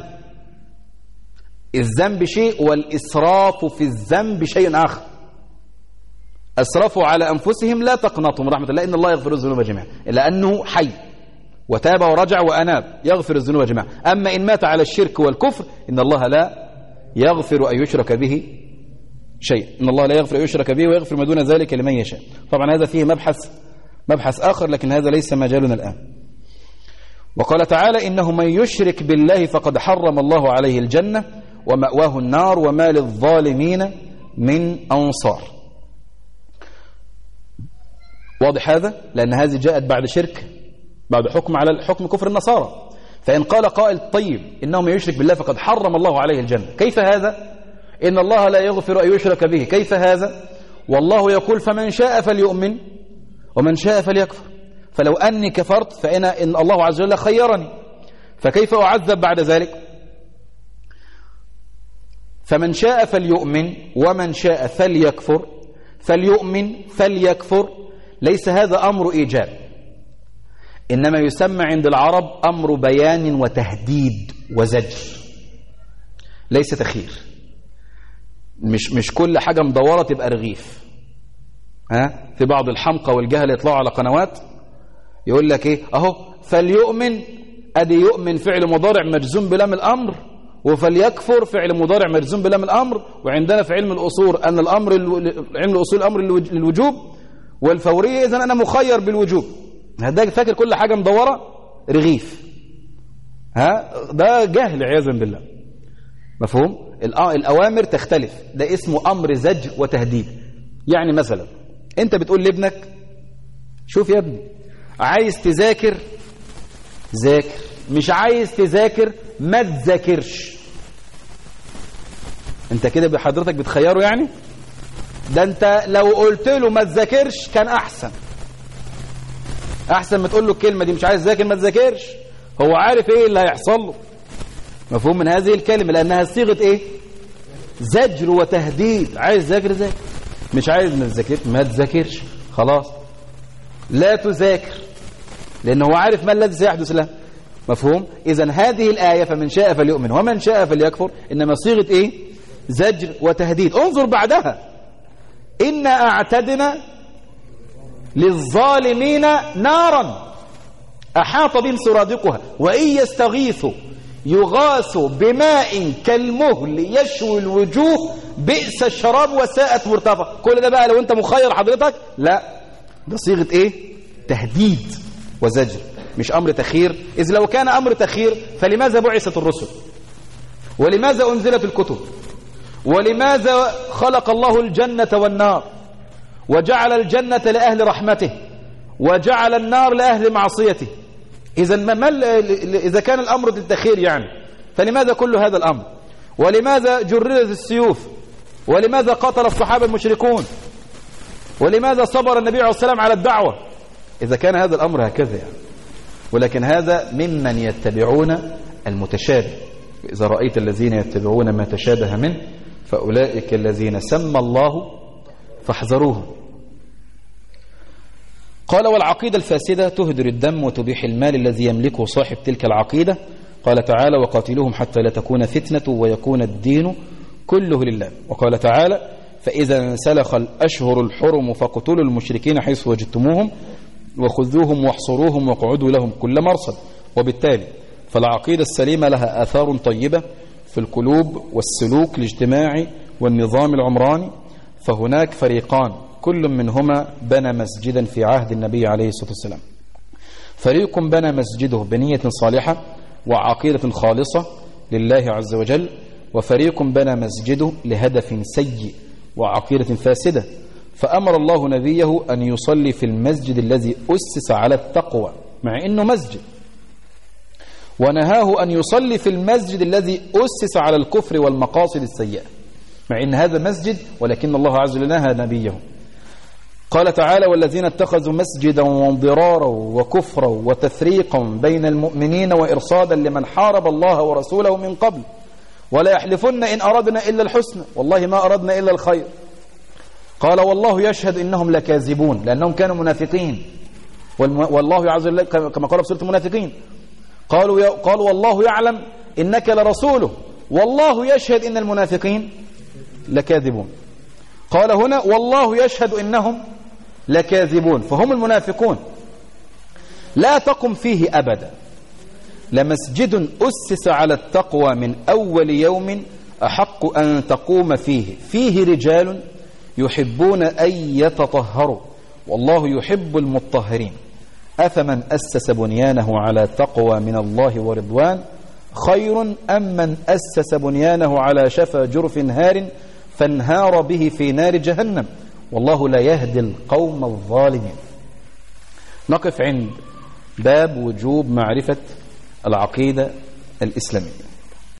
Speaker 1: الذنب شيء والإسراف في الذنب شيء آخر. أسرفوا على أنفسهم لا تقنطوا من رحمة الله إن الله يغفر الذنوب جميعا، إلا أنه حي وتاب ورجع وأناب يغفر الذنوب جميعا. أما إن مات على الشرك والكفر إن الله لا يغفر أن يشرك به شيء، إن الله لا يغفر أن يشرك به ويغفر ما دون ذلك لمن يشاء. طبعا هذا فيه مبحث آخر، لكن هذا ليس مجالنا الآن. وقال تعالى إنه من يشرك بالله فقد حرم الله عليه الجنة ومأواه النار وما للظالمين من أنصار. واضح هذا؟ لأن هذه جاءت بعد شرك، بعد حكم على حكم كفر النصارى. فإن قال قائل طيب إنه من يشرك بالله فقد حرم الله عليه الجنة، كيف هذا؟ إن الله لا يغفر أن يشرك به، كيف هذا؟ والله يقول فمن شاء فليؤمن ومن شاء فليكفر، فلو أني كفرت فإن الله عز وجل خيرني، فكيف أعذب بعد ذلك؟ فمن شاء فليؤمن ومن شاء فليكفر، فليؤمن فليكفر، ليس هذا أمر إيجاب، إنما يسمى عند العرب أمر بيان وتهديد وزجر، ليس تخيير. مش كل حاجة مدورة تبقى رغيف. في بعض الحمقى والجهل يطلعوا على قنوات يقول لك ايه اهو فليؤمن، ادي يؤمن فعل مضارع مجزوم بلام الامر، وفليكفر فعل مضارع مجزوم بلام الامر. وعندنا في علم الاصول ان الامر علم الاصول امر للوجوب والفوريه، اذا انا مخير بالوجوب. هذا فاكر كل حاجه مدوره رغيف، ده جهل عياذا بالله. مفهوم؟ الاوامر تختلف، ده اسمه امر زجر وتهديد. يعني مثلا انت بتقول لابنك شوف يا ابني عايز تذاكر ذاكر، مش عايز تذاكر ما تذاكرش. انت كده بحضرتك بتخيره يعني؟ ده انت لو قلت له ما تذاكرش كان احسن ما تقول له الكلمه دي، مش عايز تذاكر ما تذاكرش. هو عارف ايه اللي هيحصل له. مفهوم من هذه الكلمه؟ لانها صيغه ايه؟ زجر وتهديد. عايز تذاكر ذاكر، مش عايز ما تذاكرش خلاص لا تذاكر، لأنه هو عارف ما الذي سيحدث له. مفهوم؟ إذن هذه الآية فمن شاء فليؤمن ومن شاء فليكفر إنما صيغة إيه؟ زجر وتهديد. انظر بعدها إنا أعتدنا للظالمين نارا أحاط بهم سرادقها وإن يستغيثوا يغاثوا بماء كالمهل يشوي الوجوه بئس الشراب وساءت مرتفقة. كل ده بقى لو أنت مخير حضرتك؟ لا، ده صيغة إيه؟ تهديد وزجر، مش أمر تخيير. إذ لو كان أمر تخيير فلماذا بعثت الرسل؟ ولماذا أنزلت الكتب؟ ولماذا خلق الله الجنة والنار وجعل الجنة لأهل رحمته وجعل النار لأهل معصيته؟ إذا كان الأمر للتخيير يعني، فلماذا كل هذا الأمر؟ ولماذا جردت السيوف؟ ولماذا قتل الصحابة المشركون؟ ولماذا صبر النبي عليه الصلاة والسلام على الدعوة؟ إذا كان هذا الأمر هكذا يعني. ولكن هذا ممن يتبعون المتشابه. إذا رأيت الذين يتبعون ما تشابه منه فأولئك الذين سمى الله فاحذروهم. قال والعقيدة الفاسدة تهدر الدم وتبيح المال الذي يملكه صاحب تلك العقيدة. قال تعالى وقاتلوهم حتى لا تكون فتنة ويكون الدين كله لله. وقال تعالى فإذا انسلخ الأشهر الحرم فاقتلوا المشركين حيث وجدتموهم وخذوهم واحصروهم واقعدوا لهم كل مرصد. وبالتالي فالعقيدة السليمة لها آثار طيبة في القلوب والسلوك الاجتماعي والنظام العمراني. فهناك فريقان كل منهما بنى مسجدا في عهد النبي عليه الصلاة والسلام. فريق بنى مسجده بنية صالحة وعقيدة خالصة لله عز وجل، وفريق بنى مسجده لهدف سيء وعقيدة فاسدة. فأمر الله نبيه أن يصلي في المسجد الذي أسس على التقوى مع أنه مسجد، ونهاه أن يصلي في المسجد الذي أسس على الكفر والمقاصد السيئة مع أن هذا مسجد، ولكن الله عز وجل نهى نبيه. قال تعالى والذين اتخذوا مسجدا وانضرارا وكفرا وتفريقا بين المؤمنين وإرصادا لمن حارب الله ورسوله من قبل ولا يحلفن إن أردنا إلا الحسنى والله ما أردنا إلا الخير.
Speaker 2: قال والله يشهد إنهم لكاذبون لأنهم كانوا منافقين، والله عز وجل كما قال في سورة المنافقين قالوا والله يعلم إنك لرسوله والله يشهد إن المنافقين لكاذبون. قال هنا والله يشهد إنهم لكاذبون، فهم المنافقون. لا تقم فيه أبدا، لمسجد أسس على التقوى من أول يوم أحق أن تقوم فيه رجال يحبون أن يتطهروا والله يحب المطهرين. أفمن أسس بنيانه على تقوى من الله ورضوان خير أم من أسس بنيانه على شفا جرف هار فانهار به في نار جهنم والله لا يهدي القوم الظالمين. نقف عند باب وجوب معرفة العقيدة الإسلامية.